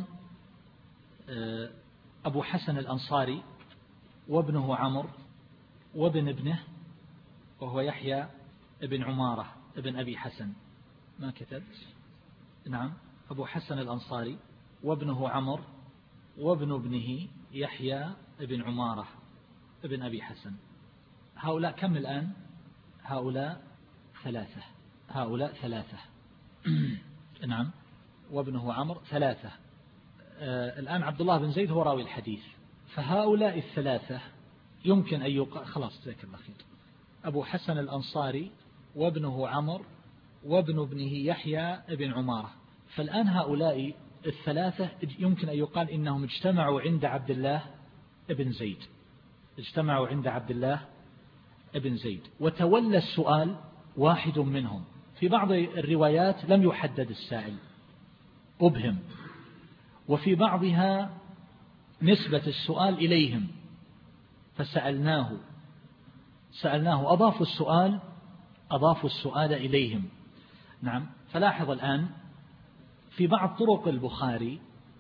أبو حسن الأنصاري وابنه عمرو وابن ابنه وهو يحيى ابن عمارة ابن أبي حسن. ما كتبت؟ نعم أبو حسن الأنصاري وابنه عمرو وابن ابنه يحيى ابن عمارة ابن أبي حسن. هؤلاء كم الآن؟ هؤلاء ثلاثة. هؤلاء ثلاثة نعم وابنه عمرو ثلاثة. آه الآن عبد الله بن زيد هو راوي الحديث. فهؤلاء الثلاثة يمكن أن يقال خلاص جزاك الله خير. أبو حسن الأنصاري وابنه عمرو وابن ابنه يحيى ابن عمارة. فالآن هؤلاء الثلاثة يمكن أن يقال إنهم اجتمعوا عند عبد الله ابن زيد اجتمعوا عند عبد الله ابن زيد وتولى السؤال واحد منهم. في بعض الروايات لم يحدد السائل أبهم، وفي بعضها نسبة السؤال إليهم فسألناه سألناه أضافوا السؤال أضافوا السؤال إليهم. نعم فلاحظ الآن في بعض طرق البخاري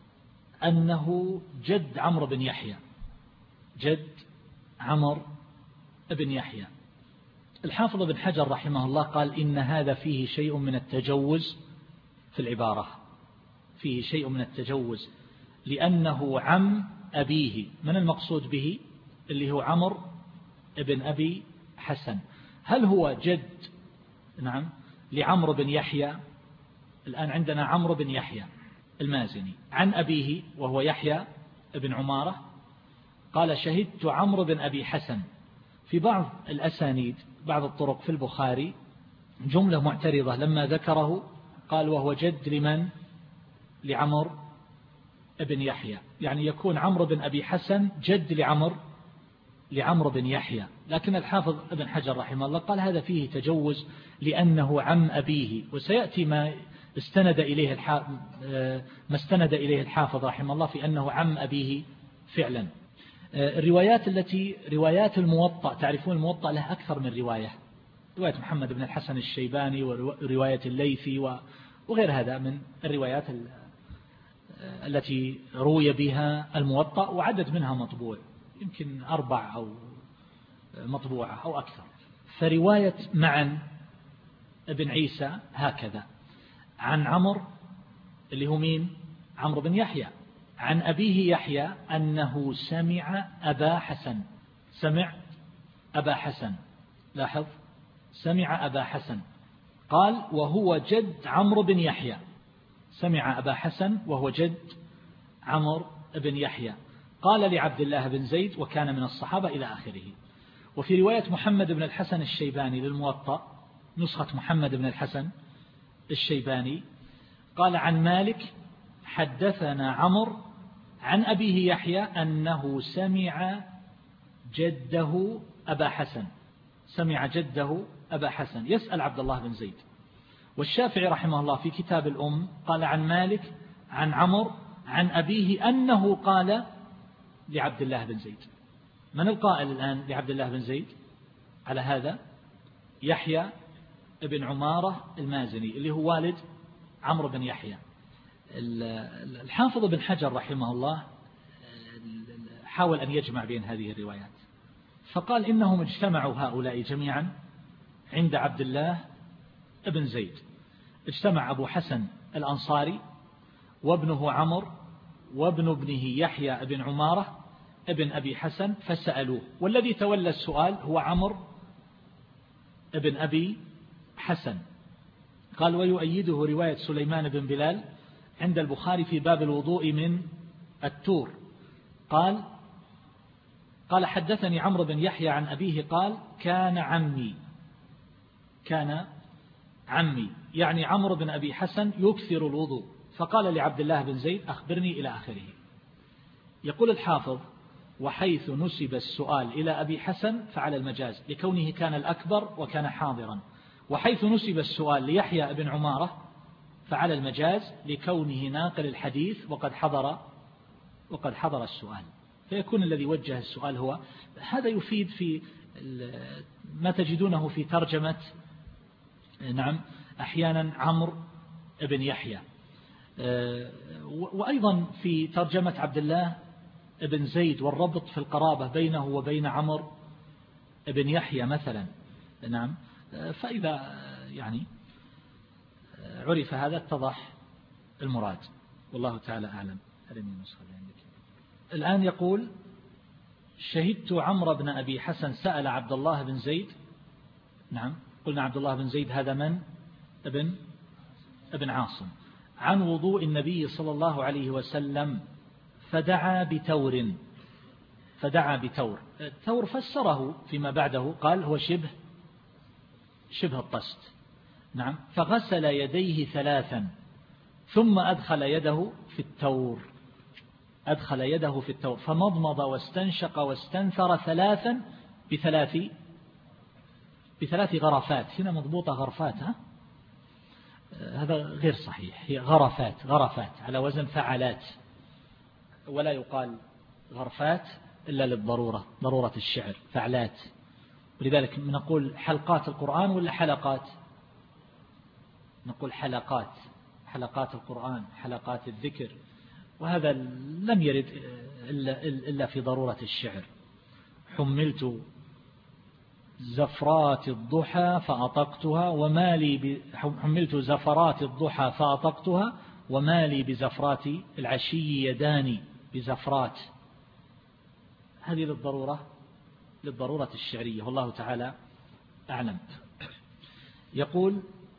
أنه جد عمرو بن يحيى جد عمرو بن يحيى. الحافظ بن حجر رحمه الله قال إن هذا فيه شيء من التجوز في العبارة فيه شيء من التجوز لأنه عم أبيه. من المقصود به؟ اللي هو عمرو بن أبي حسن. هل هو جد نعم لعمرو بن يحيى؟ الآن عندنا عمرو بن يحيى المازني عن أبيه وهو يحيى بن عمارة قال شهدت عمرو بن أبي حسن. في بعض الأسانيد بعض الطرق في البخاري جملة معترضة لما ذكره قال وهو جد لمن؟ لعمرو بن يحيى، يعني يكون عمرو بن أبي حسن جد لعمرو لعمرو بن يحيى. لكن الحافظ ابن حجر رحمه الله قال هذا فيه تجوز لأنه عم أبيه، وسيأتي ما استند إليه الحافظ ما استند إليه الحافظ رحمه الله في أنه عم أبيه فعلا. الروايات التي روايات الموطأ، تعرفون الموطأ له أكثر من رواية، رواية محمد بن الحسن الشيباني ورواية الليثي وغير هذا من الروايات التي روي بها الموطأ، وعدد منها مطبوع يمكن أربع أو مطبوعة أو أكثر. فرواية معا ابن عيسى هكذا عن عمرو اللي هو مين؟ عمرو بن يحيى عن أبيه يحيى أنه سمع أبا حسن سمع أبا حسن لاحظ سمع أبا حسن قال وهو جد عمرو بن يحيى. سمع أبا حسن وهو جد عمرو بن يحيى. قال لعبد الله بن زيد وكان من الصحابة إلى آخره. وفي رواية محمد بن الحسن الشيباني للموطأ نسخة محمد بن الحسن الشيباني قال عن مالك حدثنا عمرو عن أبيه يحيى أنه سمع جده أبا حسن سمع جده أبا حسن يسأل عبد الله بن زيد. والشافعي رحمه الله في كتاب الأم قال عن مالك عن عمرو عن أبيه أنه قال لعبد الله بن زيد. من القائل الآن لعبد الله بن زيد على هذا؟ يحيى ابن عمارة المازني اللي هو والد عمرو بن يحيى. الحافظ بن حجر رحمه الله حاول أن يجمع بين هذه الروايات فقال إنهم اجتمعوا هؤلاء جميعا عند عبد الله بن زيد. اجتمع أبو حسن الأنصاري وابنه عمرو وابن ابنه يحيى بن عمارة ابن أبي حسن فسألوه، والذي تولى السؤال هو عمرو ابن أبي حسن. قال ويؤيده رواية سليمان بن بلال عند البخاري في باب الوضوء من التور. قال قال حدثني عمرو بن يحيى عن أبيه قال كان عمي كان عمي يعني عمرو بن أبي حسن يكثر الوضوء، فقال لعبد الله بن زيد أخبرني إلى آخره. يقول الحافظ وحيث نسب السؤال إلى أبي حسن فعلى المجاز لكونه كان الأكبر وكان حاضرا، وحيث نسب السؤال ليحيى بن عمارة فعلى المجاز لكونه ناقل الحديث وقد حضر وقد حضر السؤال، فيكون الذي وجه السؤال هو. هذا يفيد في ما تجدونه في ترجمة نعم أحيانا عمرو بن يحيى، وأيضا في ترجمة عبد الله بن زيد والربط في القرابة بينه وبين عمرو بن يحيى مثلا. نعم فإذا يعني عرف هذا اتضح المراد، والله تعالى أعلم. الآن يقول شهدت عمرو بن أبي حسن سأل عبد الله بن زيد. نعم قلنا عبد الله بن زيد هذا من؟ ابن ابن عاصم، عن وضوء النبي صلى الله عليه وسلم فدعا بتور فدعا بتور التور فسره فيما بعده قال هو شبه شبه الطست. نعم فغسل يديه ثلاثا ثم أدخل يده في التور أدخل يده في التور فمضمض واستنشق واستنثر ثلاثا بثلاث بثلاث غرفات. هنا مضبوطة غرفات، ها؟ هذا غير صحيح، هي غرفات غرفات على وزن فعلات، ولا يقال غرفات إلا للضرورة، ضرورة الشعر فعلات. ولذلك نقول حلقات القرآن ولا حلقات؟ نقول حلقات حلقات القرآن حلقات الذكر، وهذا لم يرد إلا في ضرورة الشعر. حملت زفرات الضحى فأطقتها وما لي حملت زفرات الضحى فأطقتها وما لي بزفرات العشي يداني بزفرات. هذه للضرورة للضرورة الشعرية، والله تعالى أعلم. يقول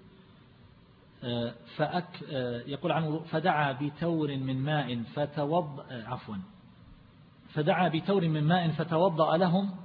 فأك يقول عنه فدعا بتور من ماء فتوضأ عفوا فدعا بتور من ماء فتوضأ لهم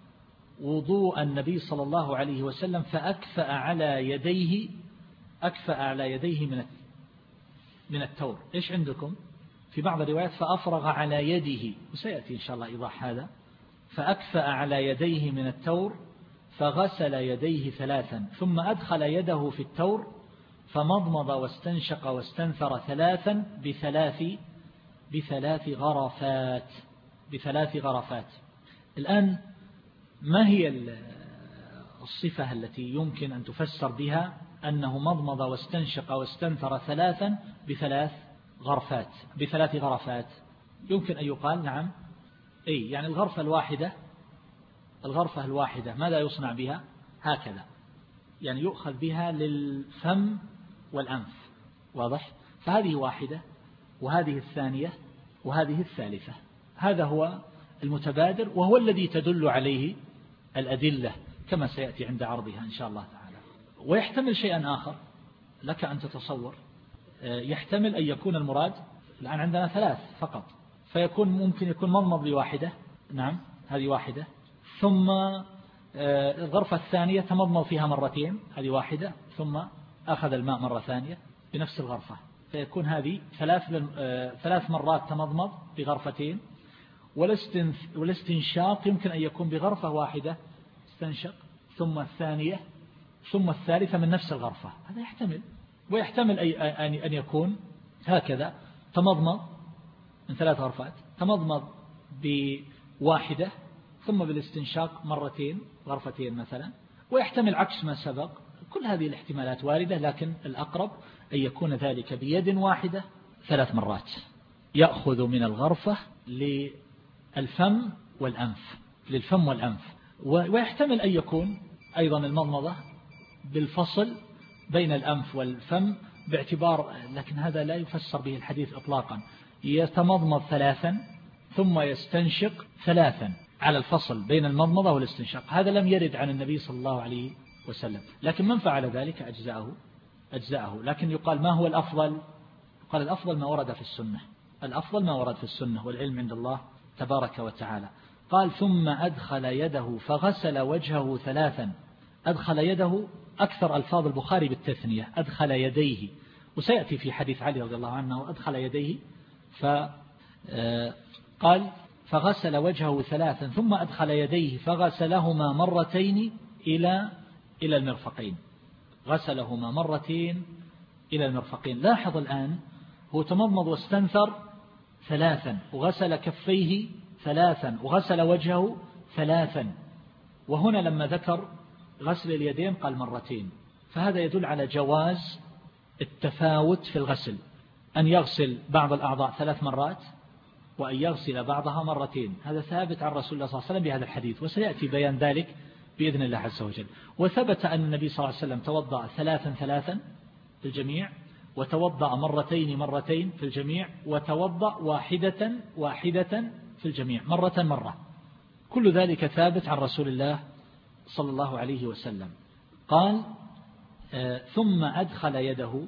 وضوء النبي صلى الله عليه وسلم فأكفأ على يديه أكفأ على يديه من من التور. إيش عندكم في بعض الروايات فأفرغ على يده، وسيأتي إن شاء الله إيضاح هذا. فأكفأ على يديه من التور فغسل يديه ثلاثا ثم أدخل يده في التور فمضمض واستنشق واستنثر ثلاثا بثلاث بثلاث غرفات بثلاث غرفات. الآن ما هي الصفة التي يمكن أن تفسر بها أنه مضمض واستنشق واستنثر ثلاثا بثلاث غرفات بثلاث غرفات؟ يمكن أن يقال نعم أي يعني الغرفة الواحدة الغرفة الواحدة ماذا يصنع بها؟ هكذا، يعني يؤخذ بها للفم والأنف، واضح؟ فهذه واحدة وهذه الثانية وهذه الثالثة. هذا هو المتبادر وهو الذي تدل عليه الأدلة كما سيأتي عند عرضها إن شاء الله تعالى. ويحتمل شيئا آخر لك أن تتصور، يحتمل أن يكون المراد الآن عندنا ثلاث فقط، فيكون ممكن يكون مضمض لواحدة، نعم هذه واحدة، ثم الغرفة الثانية تمضمض فيها مرتين، هذه واحدة، ثم أخذ الماء مرة ثانية بنفس الغرفة، فيكون هذه ثلاث ثلاث مرات تمضمض بغرفتين. والاستنشاق يمكن أن يكون بغرفة واحدة استنشق ثم الثانية ثم الثالثة من نفس الغرفة، هذا يحتمل. ويحتمل أن يكون هكذا تمضمض من ثلاث غرفات، تمضمض بواحدة ثم بالاستنشاق مرتين غرفتين مثلا، ويحتمل عكس ما سبق. كل هذه الاحتمالات واردة، لكن الأقرب أن يكون ذلك بيد واحدة ثلاث مرات، يأخذ من الغرفة للفم والأنف للفم والأنف. ويحتمل أن يكون أيضا المضمضة بالفصل بين الأنف والفم باعتبار، لكن هذا لا يفسر به الحديث إطلاقا، يتمضمض ثلاثا ثم يستنشق ثلاثا على الفصل بين المضمضة والاستنشاق. هذا لم يرد عن النبي صلى الله عليه وسلم، لكن من فعل ذلك أجزاءه أجزاءه. لكن يقال ما هو الأفضل؟ قال الأفضل ما ورد في السنة، الأفضل ما ورد في السنة، والعلم عند الله تبارك وتعالى. قال ثم أدخل يده فغسل وجهه ثلاثا. أدخل يده أكثر ألفاظ البخاري بالتثنية، أدخل يديه، وسيأتي في حديث علي رضي الله عنه أدخل يديه. فقال فغسل وجهه ثلاثا ثم أدخل يديه فغسلهما مرتين إلى إلى المرفقين، غسلهما مرتين إلى المرفقين. لاحظ الآن هو تمضمض واستنثر ثلاثا، وغسل كفيه ثلاثا، وغسل وجهه ثلاثا، وهنا لما ذكر غسل اليدين قال مرتين، فهذا يدل على جواز التفاوت في الغسل، أن يغسل بعض الأعضاء ثلاث مرات وأن يغسل بعضها مرتين. هذا ثابت عن رسول الله صلى الله عليه وسلم بهذا الحديث، وسيأتي بيان ذلك بإذن الله عز وجل. وثبت أن النبي صلى الله عليه وسلم توضأ ثلاثا ثلاثا في الجميع، وتوضأ مرتين مرتين في الجميع، وتوضأ واحدة واحدة في الجميع، مرة مرة. كل ذلك ثابت عن رسول الله صلى الله عليه وسلم. قال آه ثم أدخل يده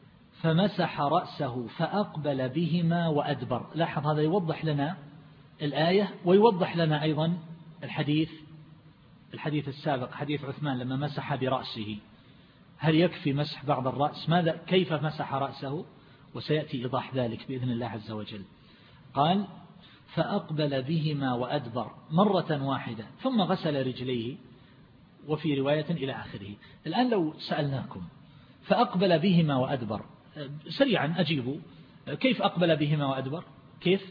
فمسح رأسه فأقبل بهما وأدبر. لاحظ هذا يوضح لنا الآية ويوضح لنا أيضا الحديث الحديث السابق، حديث عثمان لما مسح برأسه. هل يكفي مسح بعض الرأس؟ ماذا كيف مسح رأسه؟ وسيأتي إيضاح ذلك بإذن الله عز وجل. قال فأقبل بهما وأدبر مرة واحدة ثم غسل رجليه، وفي رواية إلى آخره. الآن لو سألناكم فأقبل بهما وأدبر، سريعا أجيبوا، كيف أقبل بهما وأدبر؟ كيف؟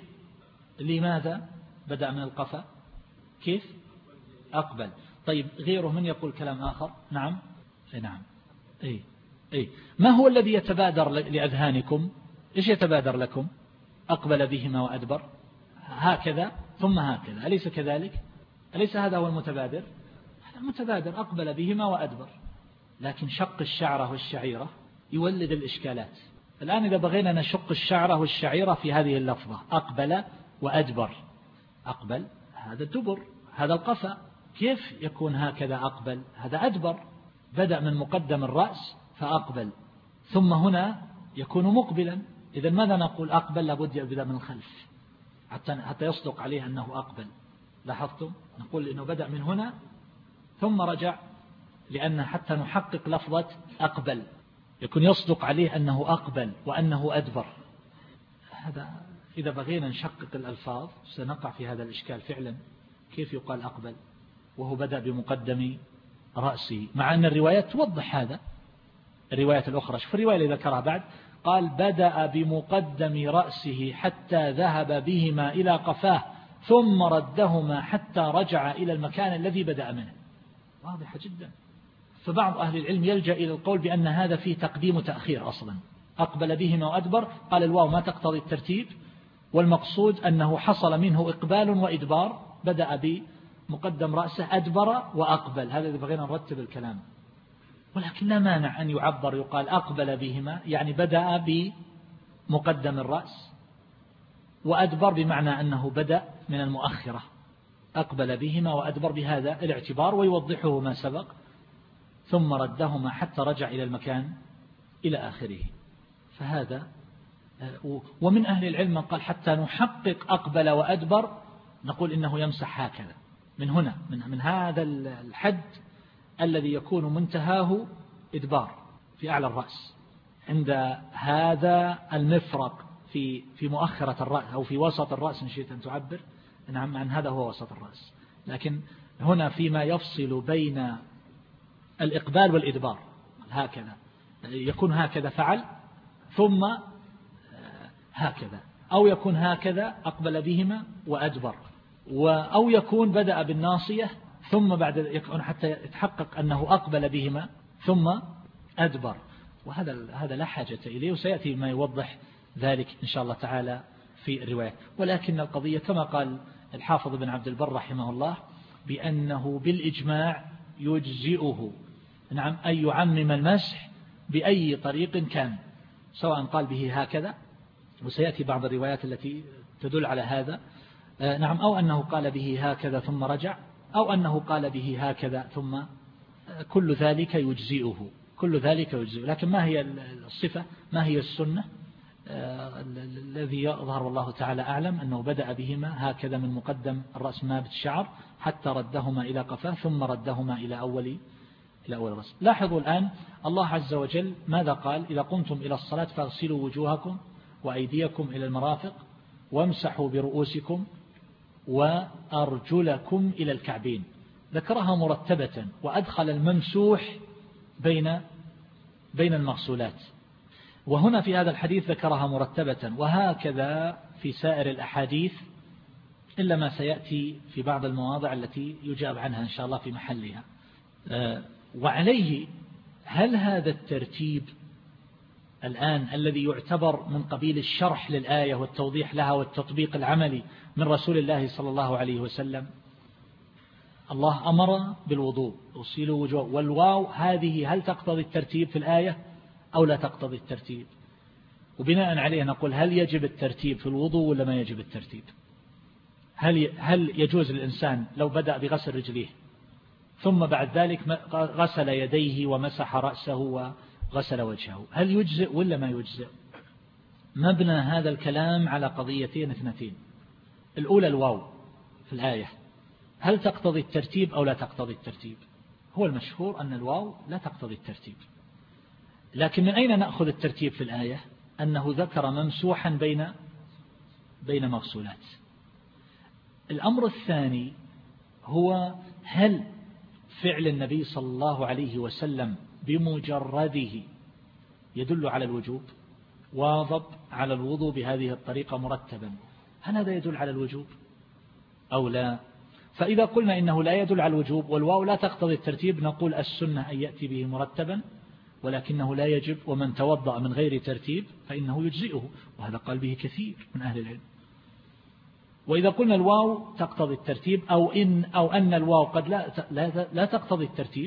لماذا بدأ من القفا؟ كيف؟ أقبل. طيب غيره من يقول كلام آخر؟ نعم نعم أي أي ما هو الذي يتبادر لأذهانكم؟ إيش يتبادر لكم؟ أقبل بهما وأدبر، هكذا ثم هكذا، أليس كذلك؟ أليس هذا هو المتبادر؟ المتبادر أقبل بهما وأدبر، لكن شق الشعرة والشعيرة يولد الإشكالات. الآن إذا بغينا نشق الشعرة والشعيرة في هذه اللفظة أقبل وأدبر، أقبل هذا الدبر، هذا القفا، كيف يكون هكذا أقبل؟ هذا أدبر، بدأ من مقدم الرأس فأقبل، ثم هنا يكون مقبلا. إذا ماذا نقول؟ أقبل لابد يبدأ من الخلف حتى حتى يصدق عليه أنه أقبل. لاحظتم؟ نقول إنه بدأ من هنا ثم رجع، لأن حتى نحقق لفظة أقبل يكون يصدق عليه أنه أقبل وأنه أدبر. هذا إذا بغينا نشقق الألفاظ سنقع في هذا الإشكال فعلا. كيف يقال أقبل وهو بدأ بمقدم رأسه؟ مع أن الروايات توضح هذا، الروايات الأخرى. شوف الرواية اللي ذكرها بعد، قال بدأ بمقدم رأسه حتى ذهب بهما إلى قفاه ثم ردهما حتى رجع إلى المكان الذي بدأ منه. واضحة جدا. فبعض أهل العلم يلجأ إلى القول بأن هذا فيه تقديم وتأخير أصلا. أقبل بهما وأدبر، قال الواو ما تقتضي الترتيب، والمقصود أنه حصل منه إقبال وإدبار، بدأ بمقدم رأسه أدبر وأقبل. هذا إذا بغينا نرتب الكلام. ولكن لا مانع أن يعبر يقال أقبل بهما، يعني بدأ بمقدم الرأس، وأدبر بمعنى أنه بدأ من المؤخرة. أقبل بهما وأدبر بهذا الاعتبار، ويوضحه ما سبق، ثم ردهما حتى رجع إلى المكان إلى آخره. فهذا ومن أهل العلم من قال حتى نحقق أقبل وأدبر نقول إنه يمسح هكذا من هنا، من, من هذا الحد الذي يكون منتهاه إدبار في أعلى الرأس، عند هذا المفرق في في مؤخرة الرأس أو في وسط الرأس إن شئت أن تعبر. نعم، عن هذا هو وسط الرأس، لكن هنا فيما يفصل بين الإقبال والإدبار هكذا، يكون هكذا فعل ثم هكذا، أو يكون هكذا أقبل بهما وأدبر، أو يكون بدأ بالناصية ثم بعد يكون حتى يتحقق أنه أقبل بهما ثم أدبر. وهذا هذا لا حاجة إليه، وسيأتي ما يوضح ذلك إن شاء الله تعالى في الرواية. ولكن القضية كما قال الحافظ بن عبد البر رحمه الله بأنه بالإجماع يجزئه، نعم، أن يعمم المسح بأي طريق كان، سواء قال به هكذا، وسيأتي بعض الروايات التي تدل على هذا، نعم، أو أنه قال به هكذا ثم رجع، أو أنه قال به هكذا ثم، كل ذلك يجزئه، كل ذلك يجزئ. لكن ما هي الصفة، ما هي السنة؟ الذي يظهر والله تعالى أعلم أنه بدأ بهما هكذا من مقدم الرأس ما بالشعر حتى ردهما إلى قفاه ثم ردهما إلى أول إلى أول رأس. لاحظوا الآن الله عز وجل ماذا قال؟ إذا قمتم إلى الصلاة فاغسلوا وجوهكم وأيديكم إلى المرافق وامسحوا برؤوسكم وأرجلكم إلى الكعبين. ذكرها مرتبة وأدخل الممسوح بين بين المغسولات، وهنا في هذا الحديث ذكرها مرتبة، وهكذا في سائر الأحاديث إلا ما سيأتي في بعض المواضع التي يجاب عنها إن شاء الله في محلها. وعليه هل هذا الترتيب الآن الذي يعتبر من قبيل الشرح للآية والتوضيح لها والتطبيق العملي من رسول الله صلى الله عليه وسلم؟ الله أمر بالوضوء اغسلوا وجوه، والواو هذه هل تقتضي الترتيب في الآية أو لا تقتضي الترتيب؟ وبناء عليه نقول هل يجب الترتيب في الوضوء ولا ما يجب الترتيب؟ هل هل يجوز للإنسان لو بدأ بغسل رجليه ثم بعد ذلك غسل يديه ومسح رأسه وغسل وجهه، هل يجزئ ولا ما يجزئ؟ مبنى هذا الكلام على قضيتين اثنتين. الأولى الواو في الآية هل تقتضي الترتيب أو لا تقتضي الترتيب؟ هو المشهور أن الواو لا تقتضي الترتيب، لكن من أين نأخذ الترتيب في الآية؟ أنه ذكر ممسوحا بين بين مغسولات. الأمر الثاني هو هل فعل النبي صلى الله عليه وسلم بمجرده يدل على الوجوب؟ واظب على الوضوء بهذه الطريقة مرتبا، هل هذا يدل على الوجوب أو لا؟ فإذا قلنا إنه لا يدل على الوجوب والواو لا تقتضي الترتيب نقول السنة أن يأتي به مرتبا ولكنه لا يجب، ومن توضأ من غير ترتيب فإنه يجزئه، وهذا قال به كثير من أهل العلم. وإذا قلنا الواو تقتضي الترتيب أو إن أو أن الواو قد لا لا لا تقتضي الترتيب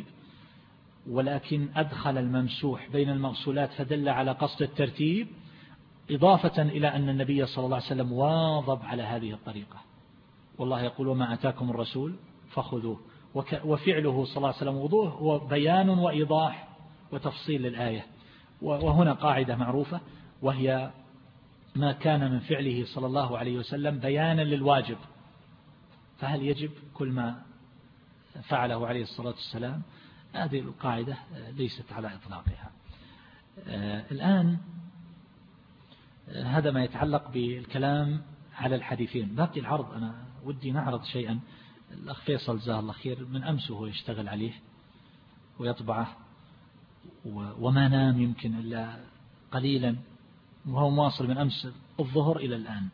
ولكن أدخل الممسوح بين المغسولات فدل على قصد الترتيب، إضافة إلى أن النبي صلى الله عليه وسلم واظب على هذه الطريقة، والله يقول وما أتاكم الرسول فخذوه، وفعله صلى الله عليه وسلم وضوء هو بيان وإيضاح وتفصيل للآية. وهنا قاعدة معروفة وهي ما كان من فعله صلى الله عليه وسلم بيانا للواجب فهل يجب كل ما فعله عليه الصلاة والسلام؟ هذه القاعدة ليست على إطلاقها. الآن هذا ما يتعلق بالكلام على الحديثين. باقي العرض أنا ودي نعرض شيئا. الأخ فيصل جزاه الله خير من أمس وهو يشتغل عليه ويطبعه وما نام يمكن إلا قليلا، وهو مواصل من أمس الظهر إلى الآن.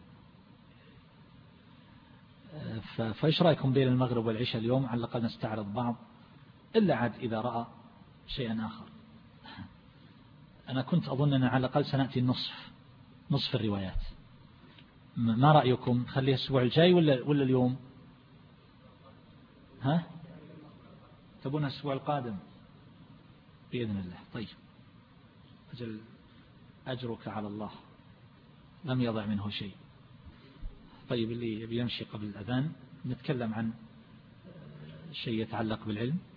فإيش رأيكم بين المغرب والعشاء اليوم على الأقل نستعرض بعض، إلا عاد إذا رأى شيئا آخر. أنا كنت أظن أن على الأقل سنأتي النصف نصف الروايات. ما رأيكم؟ خليه الأسبوع الجاي ولا ولا اليوم؟ ها؟ تبون الأسبوع القادم بإذن الله. طيب أجل أجرك على الله لم يضع منه شيء. طيب اللي يمشي قبل الأذان نتكلم عن شيء يتعلق بالعلم.